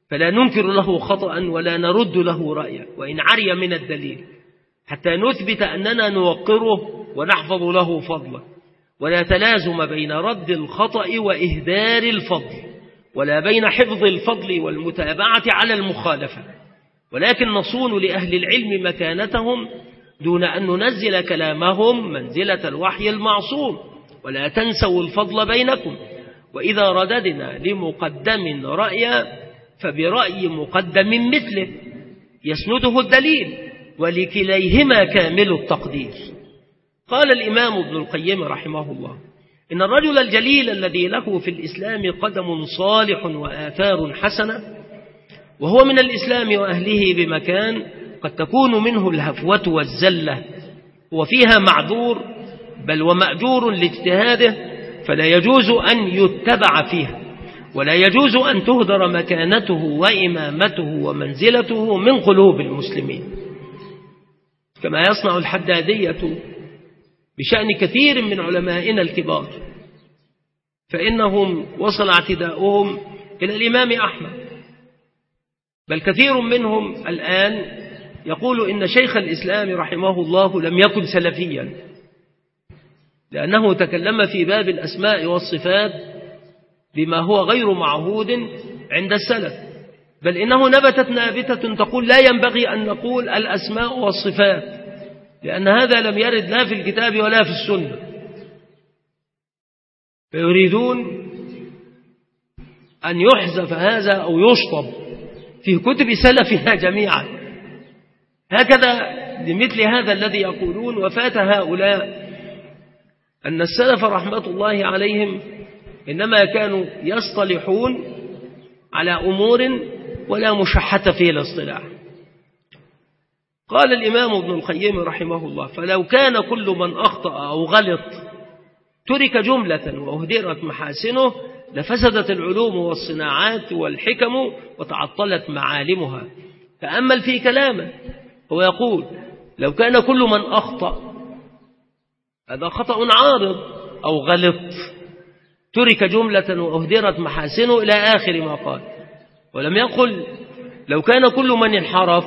Speaker 1: فلا ننكر له خطأ ولا نرد له رأيا وإن عري من الدليل، حتى نثبت أننا نوقره ونحفظ له فضله. ولا تلازم بين رد الخطأ وإهدار الفضل، ولا بين حفظ الفضل والمتابعة على المخالفة، ولكن نصون لأهل العلم مكانتهم دون أن ننزل كلامهم منزلة الوحي المعصوم. ولا تنسوا الفضل بينكم، وإذا رددنا لمقدم رأيا فبرأي مقدم مثله يسنده الدليل، ولكليهما كامل التقدير. قال الإمام ابن القيم رحمه الله: إن الرجل الجليل الذي له في الإسلام قدم صالح وآثار حسنة، وهو من الإسلام وأهله بمكان قد تكون منه الهفوة والزلة، وفيها معذور بل ومأجور لاجتهاده، فلا يجوز أن يتبع فيها، ولا يجوز أن تهدر مكانته وإمامته ومنزلته من قلوب المسلمين، كما يصنع الحدادية بشأن كثير من علمائنا الكبار، فإنهم وصل اعتداؤهم إلى الإمام أحمد، بل كثير منهم الآن يقول إن شيخ الإسلام رحمه الله لم يكن سلفيا، لأنه تكلم في باب الأسماء والصفات بما هو غير معهود عند السلف، بل إنه نبتت نابتة تقول لا ينبغي أن نقول الأسماء والصفات، لأن هذا لم يرد لا في الكتاب ولا في السنة، فيريدون أن يحذف هذا أو يشطب في كتب سلفنا جميعا. هكذا لمثل هذا الذي يقولون وفات هؤلاء أن السلف رحمة الله عليهم إنما كانوا يصطلحون على أمور ولا مشحة في الاصطلاح. قال الإمام ابن القيم رحمه الله: فلو كان كل من أخطأ أو غلط ترك جملة وأهدرت محاسنه لفسدت العلوم والصناعات والحكم وتعطلت معالمها. تأمل في كلامه، هو يقول لو كان كل من أخطأ، هذا خطأ عارض أو غلط، ترك جملة وأهدرت محاسنه إلى آخر ما قال، ولم يقل لو كان كل من انحرف،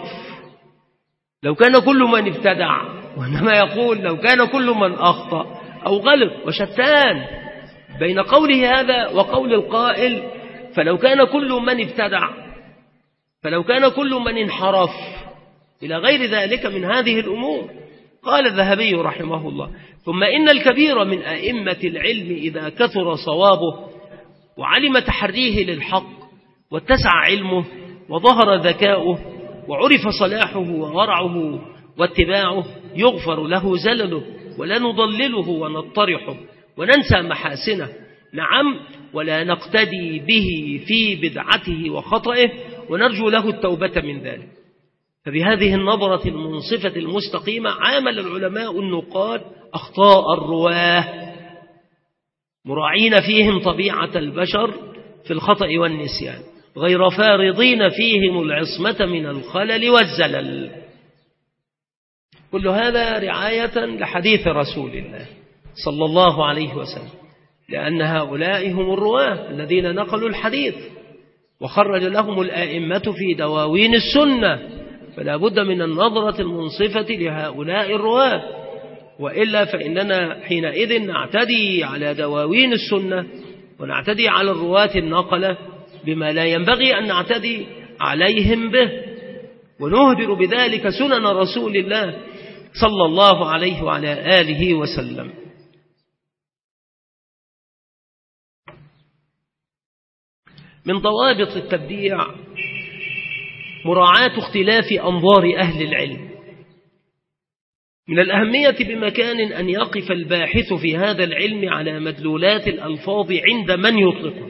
Speaker 1: لو كان كل من ابتدع، وإنما يقول لو كان كل من أخطأ أو غلط، وشتان بين قوله هذا وقول القائل فلو كان كل من ابتدع، فلو كان كل من انحرف، إلى غير ذلك من هذه الأمور. قال الذهبي رحمه الله: ثم إن الكبير من أئمة العلم إذا كثر صوابه وعلم تحريه للحق واتسع علمه وظهر ذكاؤه وعرف صلاحه وورعه واتباعه يغفر له زلله، ولا نضلله ونطرحه وننسى محاسنه، نعم، ولا نقتدي به في بدعته وخطئه ونرجو له التوبة من ذلك. فبهذه النظرة المنصفة المستقيمة عامل العلماء النقاد أخطاء الرواه، مراعين فيهم طبيعة البشر في الخطأ والنسيان، غير فارضين فيهم العصمة من الخلل والزلل. كل هذا رعاية لحديث رسول الله صلى الله عليه وسلم، لأن هؤلاء هم الرواه الذين نقلوا الحديث وخرج لهم الآئمة في دواوين السنة، فلا بد من النظرة المنصفة لهؤلاء الرواه، وإلا فإننا حينئذ نعتدي على دواوين السنة ونعتدي على الرواة النقلة بما لا ينبغي أن نعتدي عليهم به، ونهدر بذلك سنن رسول الله صلى الله عليه وعلى آله وسلم. من ضوابط التبديع مراعاة اختلاف أنظار أهل العلم. من الأهمية بمكان أن يقف الباحث في هذا العلم على مدلولات الألفاظ عند من يطلقه،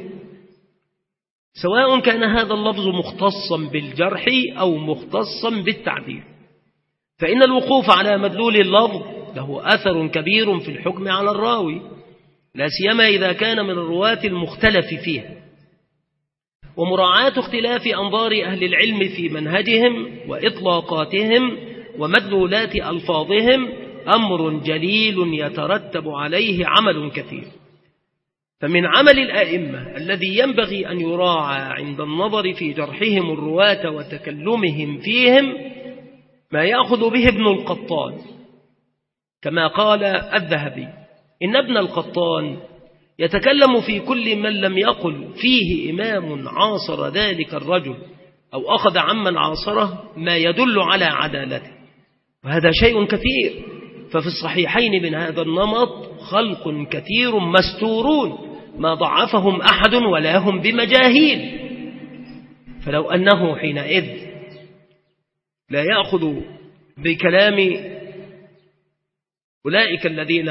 Speaker 1: سواء كان هذا اللفظ مختصا بالجرح أو مختصا بالتعديل، فإن الوقوف على مدلول اللفظ له أثر كبير في الحكم على الراوي، لا سيما إذا كان من الرواة المختلف فيه. ومراعاة اختلاف أنظار أهل العلم في منهجهم وإطلاقاتهم ومدلولات ألفاظهم أمر جليل يترتب عليه عمل كثير، فمن عمل الآئمة الذي ينبغي أن يراعى عند النظر في جرحهم الرواة وتكلمهم فيهم ما يأخذ به ابن القطان، كما قال الذهبي: إن ابن القطان يتكلم في كل من لم يقل فيه إمام عاصر ذلك الرجل أو أخذ عمن عاصره ما يدل على عدالته، وهذا شيء كثير. ففي الصحيحين من هذا النمط خلق كثير مستورون ما ضعفهم أحد ولا هم بمجاهيل. فلو أنه حينئذ لا يأخذ بكلام أولئك الذين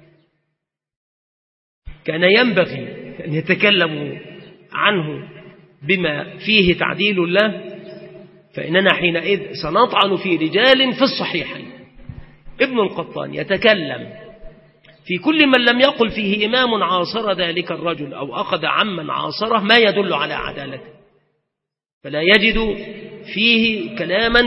Speaker 1: كان ينبغي أن يتكلموا عنه بما فيه تعديل الله، فإننا حينئذ سنطعن في رجال في الصحيحين. ابن القطان يتكلم في كل من لم يقل فيه إمام عاصر ذلك الرجل أو أخذ عمن عاصره ما يدل على عدالته، فلا يجد فيه كلاما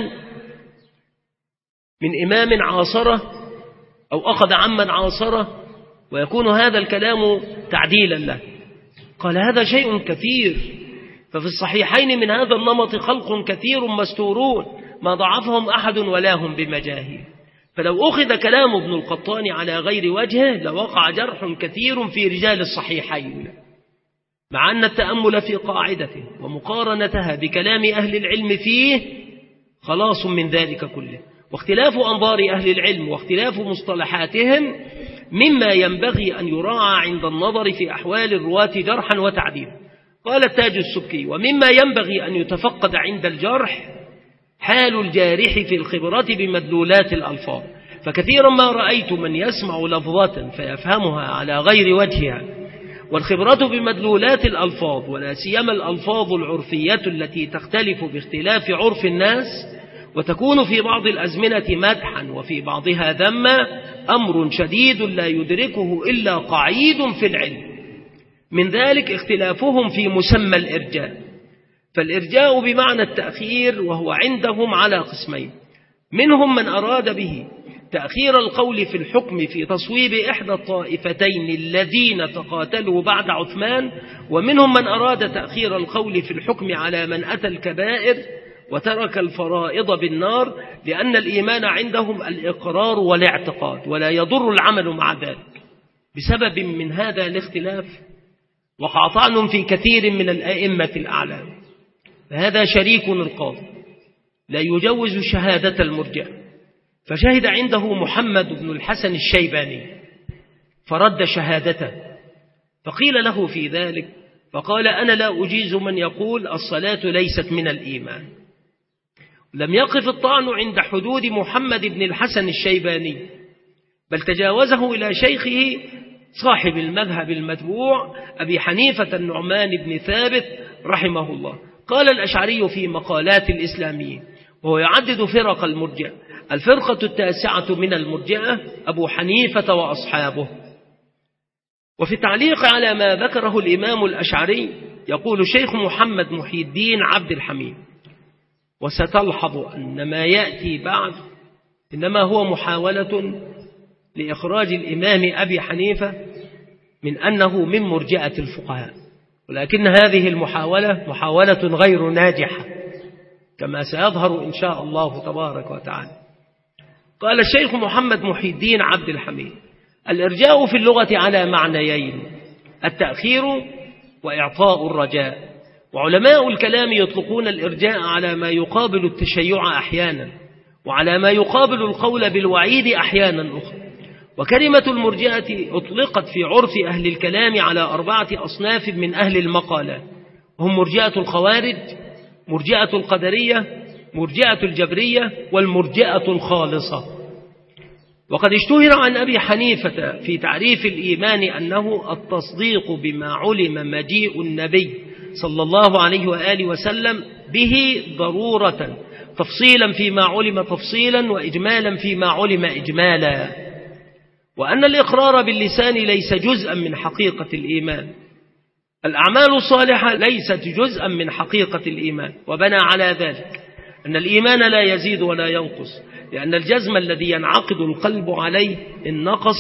Speaker 1: من إمام عاصره أو أخذ عمن عاصره ويكون هذا الكلام تعديلا له. قال: هذا شيء كثير. ففي الصحيحين من هذا النمط خلق كثير مستورون ما ضعفهم أحد ولا هم بمجاهيل. فلو أخذ كلام ابن القطان على غير وجهه لوقع جرح كثير في رجال الصحيحين، مع أن التأمل في قاعدته ومقارنتها بكلام أهل العلم فيه خلاص من ذلك كله. واختلاف أنظار أهل العلم واختلاف مصطلحاتهم مما ينبغي أن يراعى عند النظر في أحوال الرواة جرحا وتعديلا. قال التاج السبكي: ومما ينبغي أن يتفقد عند الجرح حال الجارح في الخبرة بمدلولات الألفاظ، فكثيرا ما رأيت من يسمع لفظة فيفهمها على غير وجهها، والخبرة بمدلولات الألفاظ ولا سيما الألفاظ العرفية التي تختلف باختلاف عرف الناس وتكون في بعض الأزمنة مدحا وفي بعضها ذما، أمر شديد لا يدركه إلا قعيد في العلم. من ذلك اختلافهم في مسمى الإرجاء، فالإرجاء بمعنى التأخير وهو عندهم على قسمين: منهم من أراد به تأخير القول في الحكم في تصويب إحدى الطائفتين الذين تقاتلوا بعد عثمان، ومنهم من أراد تأخير القول في الحكم على من أتى الكبائر وترك الفرائض بالنار، لأن الإيمان عندهم الإقرار والاعتقاد ولا يضر العمل مع ذلك. بسبب من هذا الاختلاف وقع طعن في كثير من الأئمة الأعلام، فهذا شريك القاضي لا يجوز شهادة المرجئة، فشهد عنده محمد بن الحسن الشيباني فرد شهادته، فقيل له في ذلك فقال: أنا لا أجيز من يقول الصلاة ليست من الإيمان. لم يقف الطعن عند حدود محمد بن الحسن الشيباني، بل تجاوزه إلى شيخه صاحب المذهب المتبوع أبي حنيفة النعمان بن ثابت رحمه الله. قال الأشعري في مقالات الإسلاميين وهو يعدد فرق المرجئة: الفرقة التاسعة من المرجئة أبو حنيفة وأصحابه. وفي التعليق على ما ذكره الإمام الأشعري يقول الشيخ محمد محي الدين عبد الحميد: وستلحظ أن ما يأتي بعد إنما هو محاولة لإخراج الإمام أبي حنيفة من أنه من مرجئة الفقهاء، ولكن هذه المحاولة محاولة غير ناجحة كما سيظهر إن شاء الله تبارك وتعالى. قال الشيخ محمد محي الدين عبد الحميد: الإرجاء في اللغة على معنيين: التأخير وإعطاء الرجاء. وعلماء الكلام يطلقون الإرجاء على ما يقابل التشيع أحيانا، وعلى ما يقابل القول بالوعيد أحيانا أخرى. وكلمة المرجئة أطلقت في عرف أهل الكلام على أربعة أصناف من أهل المقالات، هم مرجئة الخوارج، مرجئة القدرية، مرجئة الجبرية، والمرجئة الخالصة. وقد اشتهر عن أبي حنيفة في تعريف الإيمان أنه التصديق بما علم مجيء النبي صلى الله عليه وآله وسلم به ضرورة، تفصيلا فيما علم تفصيلا وإجمالا فيما علم إجمالا، وأن الإقرار باللسان ليس جزءا من حقيقة الإيمان. الأعمال الصالحة ليست جزءا من حقيقة الإيمان، وبنى على ذلك أن الإيمان لا يزيد ولا ينقص، لأن الجزم الذي ينعقد القلب عليه إن نقص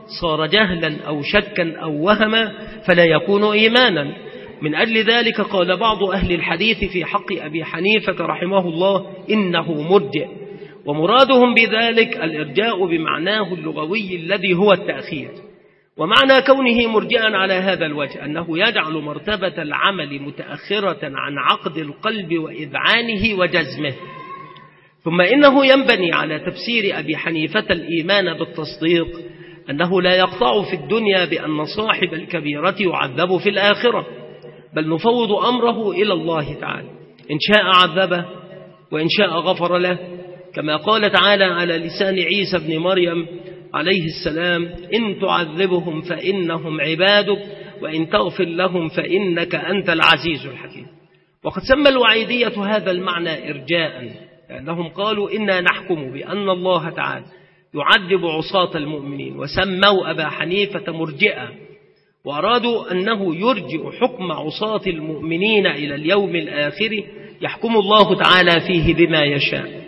Speaker 1: صار جهلا أو شكا أو وهما فلا يكون إيمانا. من أجل ذلك قال بعض أهل الحديث في حق أبي حنيفة رحمه الله إنه مرجئ، ومرادهم بذلك الإرجاء بمعناه اللغوي الذي هو التأخير. ومعنى كونه مرجئا على هذا الوجه أنه يجعل مرتبة العمل متأخرة عن عقد القلب وإذعانه وجزمه. ثم إنه ينبني على تفسير أبي حنيفة الإيمان بالتصديق أنه لا يقطع في الدنيا بأن صاحب الكبيرة يعذب في الآخرة، بل نفوض أمره إلى الله تعالى، إن شاء عذبه وإن شاء غفر له، كما قال تعالى على لسان عيسى بن مريم عليه السلام: إن تعذبهم فإنهم عبادك وإن تغفر لهم فإنك أنت العزيز الحكيم. وقد سمى الوعيدية هذا المعنى إرجاء، لأنهم قالوا إنا نحكم بأن الله تعالى يعذب عصاة المؤمنين، وسموا أبا حنيفة مرجئا، وأرادوا أنه يرجئ حكم عصاة المؤمنين إلى اليوم الآخر يحكم الله تعالى فيه بما يشاء.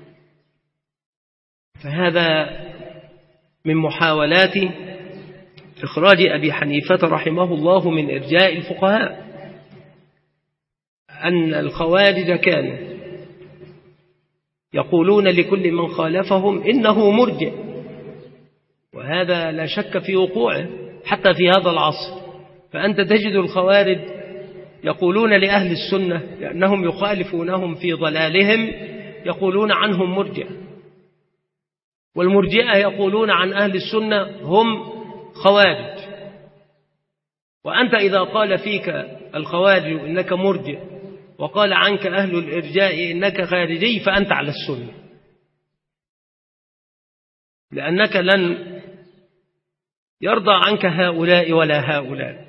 Speaker 1: فهذا من محاولات إخراج أبي حنيفة رحمه الله من إرجاء الفقهاء، أن الخوارج كانوا يقولون لكل من خالفهم إنه مرجئ، وهذا لا شك في وقوعه حتى في هذا العصر. فأنت تجد الخوارج يقولون لأهل السنة لأنهم يخالفونهم في ضلالهم يقولون عنهم مرجئ، والمرجئة يقولون عن أهل السنة هم خوارج. وأنت إذا قال فيك الخوارج إنك مرجئ وقال عنك أهل الإرجاء إنك خارجي فأنت على السنة، لأنك لن يرضى عنك هؤلاء ولا هؤلاء.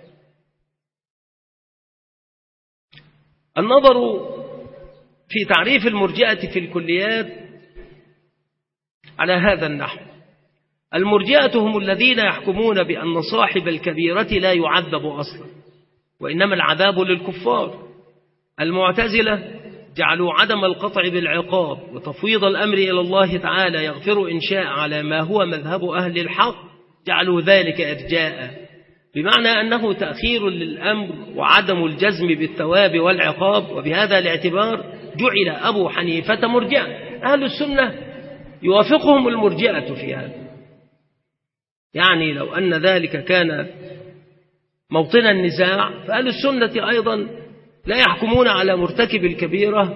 Speaker 1: النظر في تعريف المرجئة في الكليات على هذا النحو: المرجئة هم الذين يحكمون بأن صاحب الكبيرة لا يعذب أصلا، وإنما العذاب للكفار. المعتزلة جعلوا عدم القطع بالعقاب وتفويض الأمر إلى الله تعالى يغفر إن شاء على ما هو مذهب أهل الحق، جعلوا ذلك إرجاء، بمعنى أنه تأخير للأمر وعدم الجزم بالثواب والعقاب. وبهذا الاعتبار جعل أبو حنيفة مرجئا. أهل السنة يوافقهم المرجئة في هذا، يعني لو أن ذلك كان موطن النزاع فأهل السنة أيضا لا يحكمون على مرتكب الكبيرة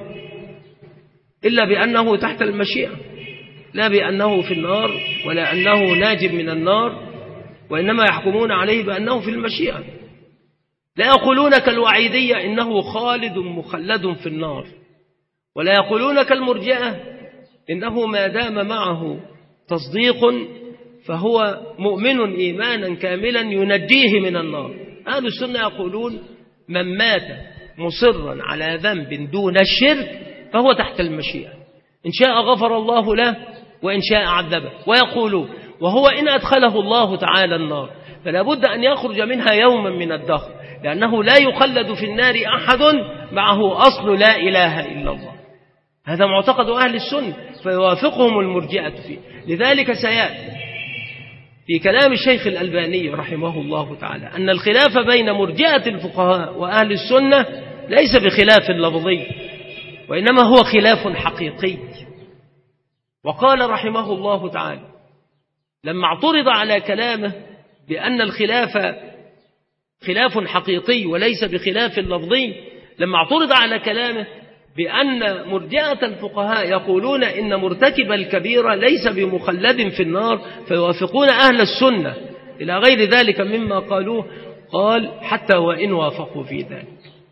Speaker 1: إلا بأنه تحت المشيئة، لا بأنه في النار ولا أنه ناج من النار، وإنما يحكمون عليه بأنه في المشيئة. لا يقولون كالوعيدية إنه خالد مخلد في النار، ولا يقولون كالمرجئة إنه ما دام معه تصديق فهو مؤمن إيمانا كاملا ينجيه من النار. أهل السنة يقولون من مات مصرا على ذنب دون الشرك فهو تحت المشيئة، إن شاء غفر الله له وإن شاء عذبه. ويقولون وهو إن أدخله الله تعالى النار فلا بد أن يخرج منها يوما من الدهر، لأنه لا يخلد في النار أحد معه أصل لا إله إلا الله. هذا معتقد أهل السنة، فيوافقهم المرجئة فيه. لذلك سيأتي في كلام الشيخ الألباني رحمه الله تعالى أن الخلاف بين مرجئة الفقهاء وأهل السنة ليس بخلاف لفظي، وإنما هو خلاف حقيقي. وقال رحمه الله تعالى لما اعترض على كلامه بأن الخلاف خلاف حقيقي وليس بخلاف لفظي، لما اعترض على كلامه بأن مرجئة الفقهاء يقولون إن مرتكب الكبيرة ليس بمخلد في النار فيوافقون أهل السنة إلى غير ذلك مما قالوه، قال حتى وإن وافقوا في ذلك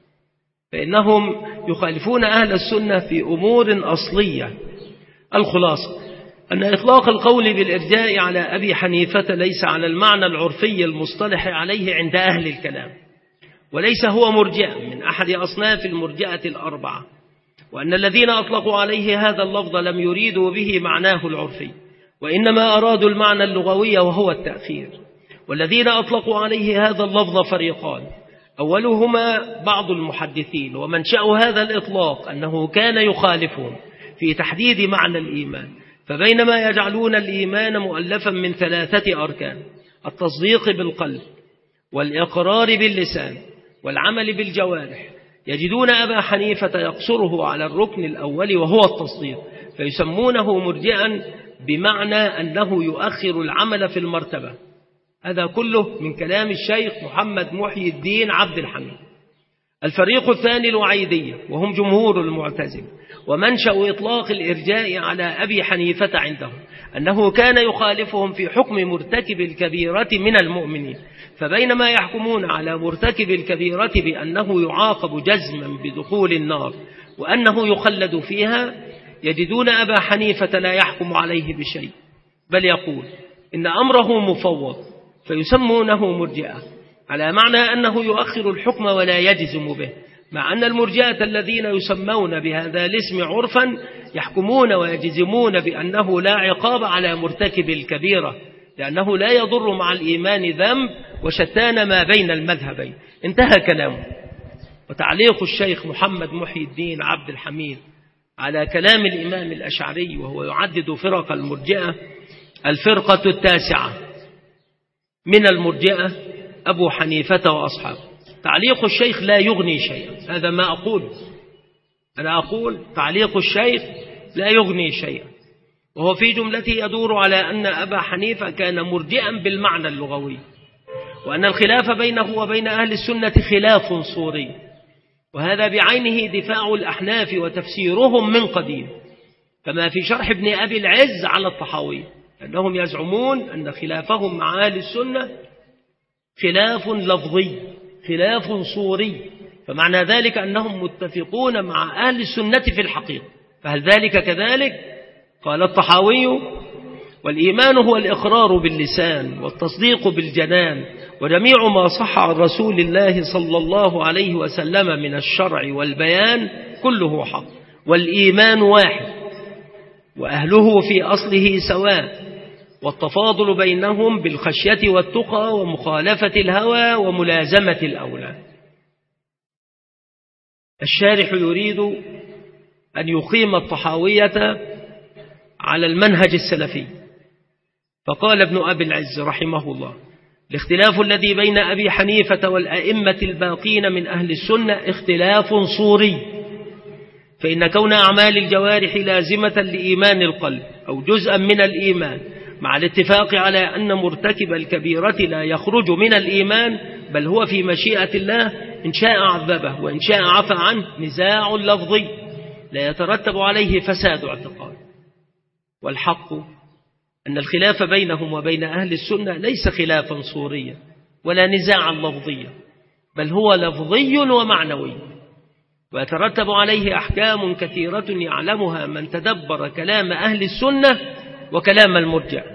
Speaker 1: فإنهم يخالفون أهل السنة في أمور أصلية. الخلاصة أن إطلاق القول بالإرجاء على أبي حنيفة ليس على المعنى العرفي المصطلح عليه عند أهل الكلام، وليس هو مرجئا من أحد أصناف المرجئة الأربعة، وأن الذين أطلقوا عليه هذا اللفظ لم يريدوا به معناه العرفي، وإنما أرادوا المعنى اللغوي وهو التأخير. والذين أطلقوا عليه هذا اللفظ فريقان: أولهما بعض المحدثين ومنشأ هذا الإطلاق أنه كان يخالفهم في تحديد معنى الإيمان، فبينما يجعلون الإيمان مؤلفا من ثلاثة أركان: التصديق بالقلب والإقرار باللسان والعمل بالجوارح، يجدون أبا حنيفة يقصره على الركن الأول وهو التصديق، فيسمونه مرجئا بمعنى أنه يؤخر العمل في المرتبة. هذا كله من كلام الشيخ محمد محي الدين عبد الحميد. الفريق الثاني الوعيدية، وهم جمهور المعتزلة، ومنشأ إطلاق الإرجاء على أبي حنيفة عندهم أنه كان يخالفهم في حكم مرتكب الكبيرة من المؤمنين، فبينما يحكمون على مرتكب الكبيرة بأنه يعاقب جزما بدخول النار وأنه يخلد فيها، يجدون أبا حنيفة لا يحكم عليه بشيء، بل يقول إن أمره مفوض، فيسمونه مرجئة، على معنى أنه يؤخر الحكم ولا يجزم به، مع أن المرجئة الذين يسمون بهذا الاسم عرفا يحكمون ويجزمون بأنه لا عقاب على مرتكب الكبيرة، لأنه لا يضر مع الإيمان ذنب، وشتان ما بين المذهبين. انتهى كلامه. وتعليق الشيخ محمد محي الدين عبد الحميد على كلام الإمام الأشعري وهو يعدد فرق المرجئة: الفرقة التاسعة من المرجئة أبو حنيفة وأصحابه. تعليق الشيخ لا يغني شيئا، هذا ما أقول، أنا أقول تعليق الشيخ لا يغني شيئا، وهو في جملته يدور على أن أبا حنيفة كان مرجئا بالمعنى اللغوي، وأن الخلاف بينه وبين أهل السنة خلاف صوري، وهذا بعينه دفاع الأحناف وتفسيرهم من قديم، كما في شرح ابن أبي العز على الطحاوي، أنهم يزعمون أن خلافهم مع أهل السنة خلاف لفظي خلاف صوري، فمعنى ذلك أنهم متفقون مع أهل السنة في الحقيقة، فهل ذلك كذلك؟ قال الطحاوي: والإيمان هو الإقرار باللسان والتصديق بالجنان، وجميع ما صح عن رسول الله صلى الله عليه وسلم من الشرع والبيان كله حق، والإيمان واحد، وأهله في أصله سواء، والتفاضل بينهم بالخشية والتقى ومخالفة الهوى وملازمة الأولى. الشارح يريد أن يقيم الطحاوية على المنهج السلفي، فقال ابن أبي العز رحمه الله: الاختلاف الذي بين أبي حنيفة والأئمة الباقين من أهل السنة اختلاف صوري، فإن كون أعمال الجوارح لازمة لإيمان القلب أو جزءا من الإيمان، مع الاتفاق على أن مرتكب الكبيرة لا يخرج من الإيمان بل هو في مشيئة الله، إن شاء عذبه وإن شاء عفى عنه، نزاع لفظي لا يترتب عليه فساد اعتقاد. والحق أن الخلاف بينهم وبين أهل السنة ليس خلافا صوريا ولا نزاعا لفظيا، بل هو لفظي ومعنوي، ويترتب عليه أحكام كثيرة يعلمها من تدبر كلام أهل السنة وكلام المرجع.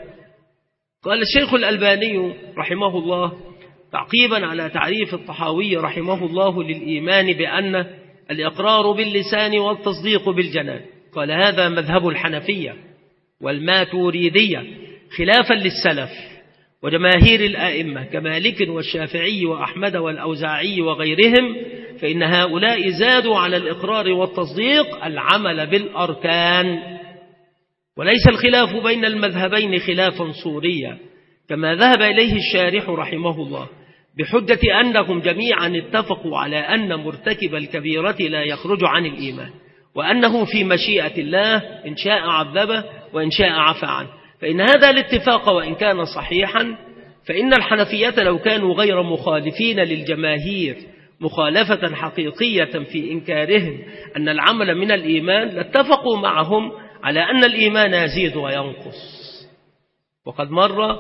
Speaker 1: قال الشيخ الألباني رحمه الله تعقيبا على تعريف الطحاوي رحمه الله للإيمان بأن الإقرار باللسان والتصديق بالجنان، قال: هذا مذهب الحنفية والماتوريدية خلافا للسلف وجماهير الآئمة كمالك والشافعي وأحمد والأوزاعي وغيرهم، فإن هؤلاء زادوا على الإقرار والتصديق العمل بالأركان، وليس الخلاف بين المذهبين خلافا صوريا كما ذهب إليه الشارح رحمه الله، بحجة أنهم جميعا اتفقوا على أن مرتكب الكبيرة لا يخرج عن الإيمان، وأنه في مشيئة الله إن شاء عذبه وإن شاء عفى عنه. فإن هذا الاتفاق وإن كان صحيحا، فإن الحنفية لو كانوا غير مخالفين للجماهير مخالفة حقيقية في إنكارهم أن العمل من الإيمان، لاتفقوا معهم على أن الإيمان يزيد وينقص. وقد مر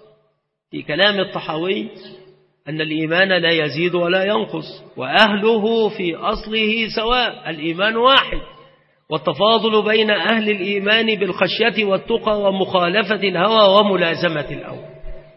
Speaker 1: في كلام الطحاوي أن الإيمان لا يزيد ولا ينقص، وأهله في أصله سواء، الإيمان واحد، والتفاضل بين أهل الإيمان بالخشية والتقى ومخالفة الهوى وملازمة الأول.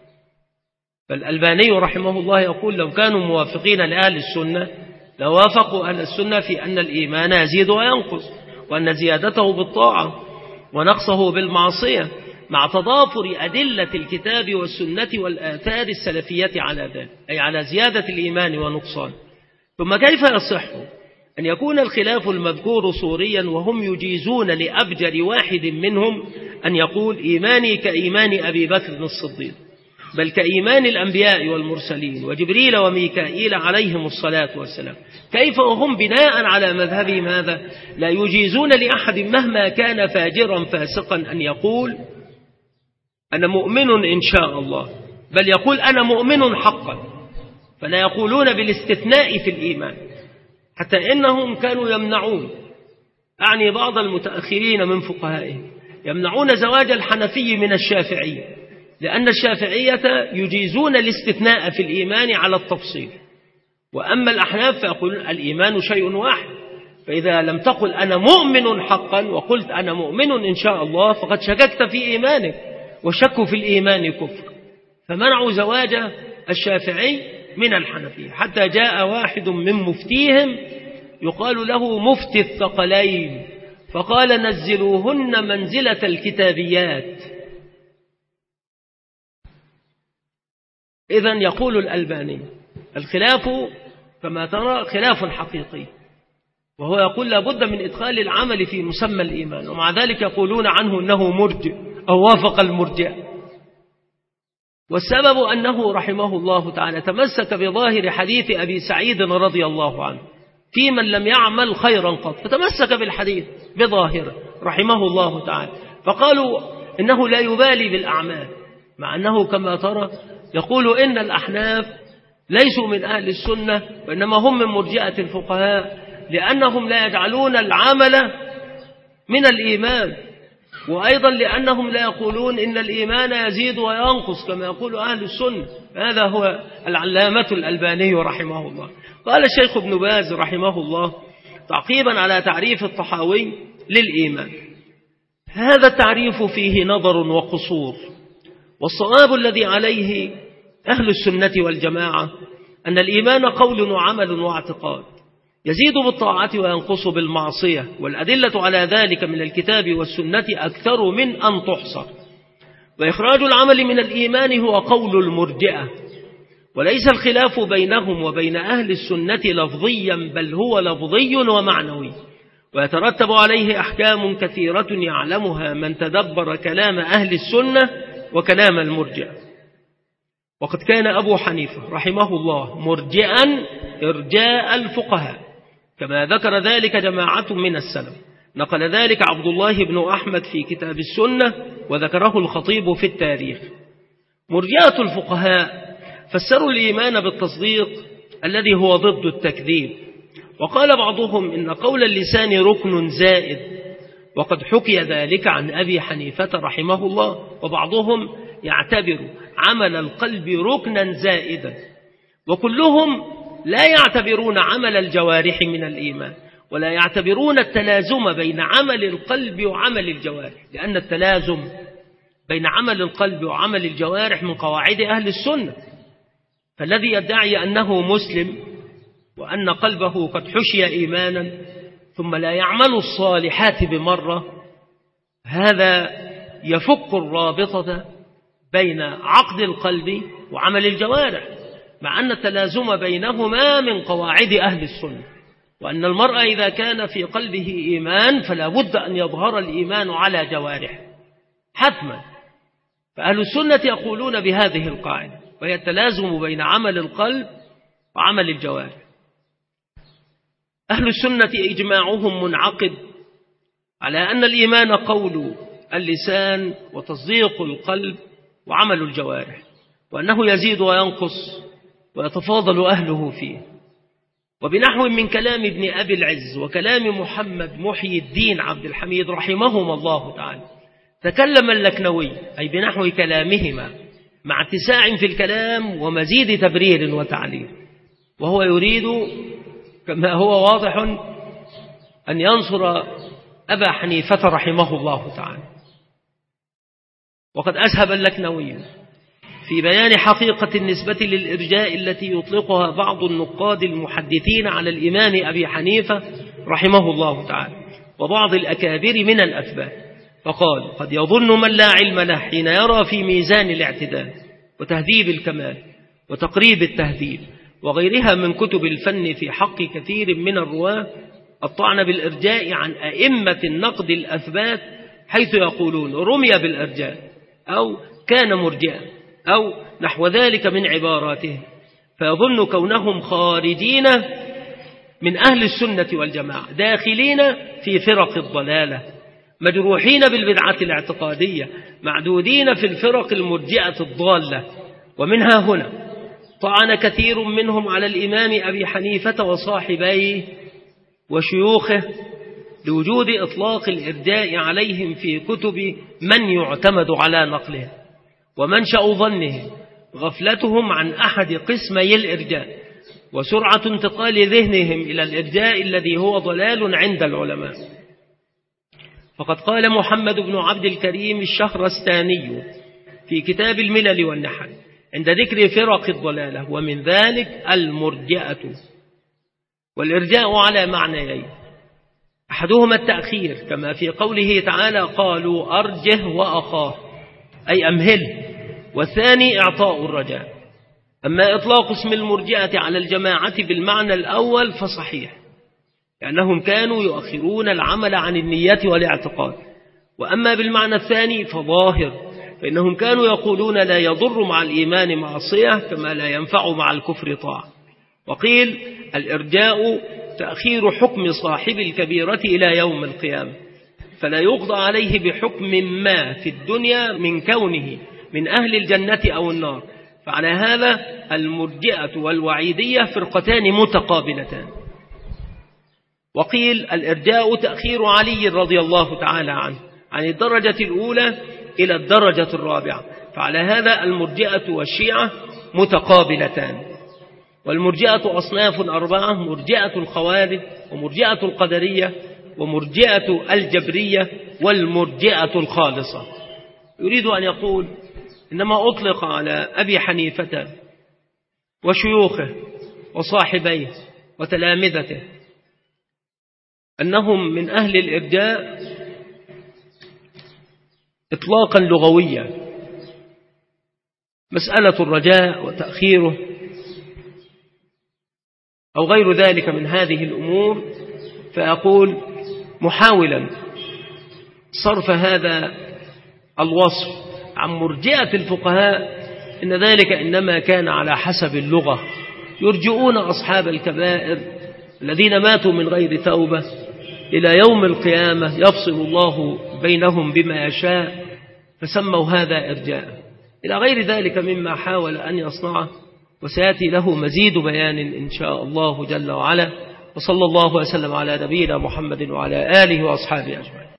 Speaker 1: فالألباني رحمه الله يقول: لو كانوا موافقين لأهل السنة لوافقوا أهل السنة في أن الإيمان يزيد وينقص، وأن زيادته بالطاعة ونقصه بالمعصية، مع تضافر أدلة الكتاب والسنة والآثار السلفية على ذلك، أي على زيادة الإيمان ونقصان. ثم كيف يصح أن يكون الخلاف المذكور صوريا وهم يجيزون لأبجر واحد منهم أن يقول: إيماني كإيمان أبي بكر الصديق، بل كإيمان الأنبياء والمرسلين وجبريل وميكائيل عليهم الصلاة والسلام. كيف وهم بناء على مذهبهم هذا لا يجيزون لأحد مهما كان فاجرا فاسقا أن يقول أنا مؤمن إن شاء الله، بل يقول أنا مؤمن حقا، فلا يقولون بالاستثناء في الإيمان. حتى إنهم كانوا يمنعون، أعني بعض المتأخرين من فقهائهم، يمنعون زواج الحنفي من الشافعي، لأن الشافعية يجيزون الاستثناء في الإيمان على التفصيل، وأما الأحناف فيقولون الإيمان شيء واحد. فإذا لم تقل أنا مؤمن حقا وقلت أنا مؤمن إن شاء الله فقد شككت في إيمانك، وشك في الإيمان كفر. فمنعوا زواج الشافعي من الحنفية، حتى جاء واحد من مفتيهم يقال له مفتي الثقلين فقال نزلوهن منزلة الكتابيات. إذن يقول الألباني الخلاف كما ترى خلاف حقيقي، وهو يقول لابد من إدخال العمل في مسمى الإيمان، ومع ذلك يقولون عنه أنه مرجئ أو وافق المرجئ. والسبب أنه رحمه الله تعالى تمسك بظاهر حديث أبي سعيد رضي الله عنه في من لم يعمل خيرا قط، فتمسك بالحديث بظاهره رحمه الله تعالى، فقالوا إنه لا يبالي بالأعمال، مع أنه كما ترى يقول إن الأحناف ليسوا من أهل السنة وإنما هم من مرجئة الفقهاء، لأنهم لا يجعلون العمل من الإيمان، وأيضا لأنهم لا يقولون إن الإيمان يزيد وينقص كما يقول أهل السنة. هذا هو العلامة الألباني رحمه الله. قال الشيخ ابن باز رحمه الله تعقيبا على تعريف الطحاوي للإيمان: هذا التعريف فيه نظر وقصور، والصواب الذي عليه أهل السنة والجماعة أن الإيمان قول وعمل واعتقاد، يزيد بالطاعة وينقص بالمعصية، والأدلة على ذلك من الكتاب والسنة أكثر من أن تحصر. وإخراج العمل من الإيمان هو قول المرجئة، وليس الخلاف بينهم وبين أهل السنة لفظيا، بل هو لفظي ومعنوي، ويترتب عليه أحكام كثيرة يعلمها من تدبر كلام أهل السنة وكلام المرجئة. وقد كان أبو حنيفة رحمه الله مرجئا إرجاء الفقهاء، كما ذكر ذلك جماعة من السلف. نقل ذلك عبد الله بن أحمد في كتاب السنة، وذكره الخطيب في التاريخ. مرجئة الفقهاء فسروا الإيمان بالتصديق الذي هو ضد التكذيب، وقال بعضهم إن قول اللسان ركن زائد، وقد حكي ذلك عن أبي حنيفة رحمه الله. وبعضهم يعتبر عمل القلب ركنا زائدا، وكلهم لا يعتبرون عمل الجوارح من الإيمان، ولا يعتبرون التلازم بين عمل القلب وعمل الجوارح، لأن التلازم بين عمل القلب وعمل الجوارح من قواعد أهل السنة. فالذي يدعي أنه مسلم وأن قلبه قد حشي إيمانا ثم لا يعمل الصالحات بمرة، هذا يفك الرابطة بين عقد القلب وعمل الجوارح، مع أن التلازم بينهما من قواعد أهل السنة، وأن المرء إذا كان في قلبه إيمان فلا بد أن يظهر الإيمان على جوارح حتما. فأهل السنة يقولون بهذه القاعدة، وهي التلازم بين عمل القلب وعمل الجوارح. أهل السنة إجماعهم منعقد على أن الإيمان قول اللسان وتصديق القلب وعمل الجوارح، وأنه يزيد وينقص ويتفاضل أهله فيه. وبنحو من كلام ابن أبي العز وكلام محمد محي الدين عبد الحميد رحمهما الله تعالى تكلم اللكنوي، أي بنحو كلامهما، مع اتساع في الكلام ومزيد تبرير وتعليل، وهو يريد كما هو واضح أن ينصر أبا حنيفة رحمه الله تعالى. وقد أسهب اللكنوي في بيان حقيقة النسبة للإرجاء التي يطلقها بعض النقاد المحدثين على الإمام أبي حنيفة رحمه الله تعالى وبعض الأكابر من الأثبات، فقال: قد يظن من لا علم له حين يرى في ميزان الاعتدال وتهذيب الكمال وتقريب التهذيب وغيرها من كتب الفن في حق كثير من الرواة الطعن بالإرجاء عن أئمة النقد الأثبات، حيث يقولون رمي بالإرجاء أو كان مرجئا أو نحو ذلك من عباراتهم، فيظن كونهم خارجين من أهل السنة والجماعة داخلين في فرق الضلالة، مجروحين بالبدعة الاعتقادية، معدودين في الفرق المرجئة الضالة. ومنها هنا طعن كثير منهم على الإمام أبي حنيفة وصاحبيه وشيوخه لوجود إطلاق الإرجاء عليهم في كتب من يعتمد على نقله، ومنشأ ظنهم غفلتهم عن أحد قسمي الإرجاء وسرعة انتقال ذهنهم إلى الإرجاء الذي هو ضلال عند العلماء. فقد قال محمد بن عبد الكريم الشهرستاني في كتاب الملل والنحل عند ذكر فرق الضلالة: ومن ذلك المرجئة. والإرجاء على معنيين: أحدهما التأخير كما في قوله تعالى: قالوا أرجه وأخاه، أي أمهل، والثاني إعطاء الرجاء. أما إطلاق اسم المرجئة على الجماعة بالمعنى الأول فصحيح، لأنهم كانوا يؤخرون العمل عن النية والاعتقاد. وأما بالمعنى الثاني فظاهر، فإنهم كانوا يقولون لا يضر مع الإيمان معصية كما لا ينفع مع الكفر طاعة. وقيل الإرجاء تأخير حكم صاحب الكبيرة إلى يوم القيامة، فلا يقضى عليه بحكم ما في الدنيا من كونه من أهل الجنة أو النار. فعلى هذا المرجئة والوعيدية فرقتان متقابلتان. وقيل الإرجاء تأخير علي رضي الله تعالى عنه عن الدرجة الأولى إلى الدرجة الرابعة، فعلى هذا المرجئة والشيعة متقابلتان. والمرجئة أصناف أربعة: مرجئة الخوارج، ومرجئة القدرية، ومرجئة الجبرية، والمرجئة الخالصة. يريد أن يقول إنما أطلق على أبي حنيفة وشيوخه وصاحبيه وتلامذته أنهم من أهل الإرجاء إطلاقا لغويا، مسألة الرجاء وتأخيره أو غير ذلك من هذه الأمور. فأقول محاولا صرف هذا الوصف عن مرجئة الفقهاء إن ذلك إنما كان على حسب اللغة، يرجئون أصحاب الكبائر الذين ماتوا من غير توبة إلى يوم القيامة يفصل الله بينهم بما يشاء، فسموا هذا إرجاء، إلى غير ذلك مما حاول أن يصنعه، وسيأتي له مزيد بيان إن شاء الله جل وعلا. وصلى الله وسلم على نبينا محمد وعلى آله وأصحابه أجمعين.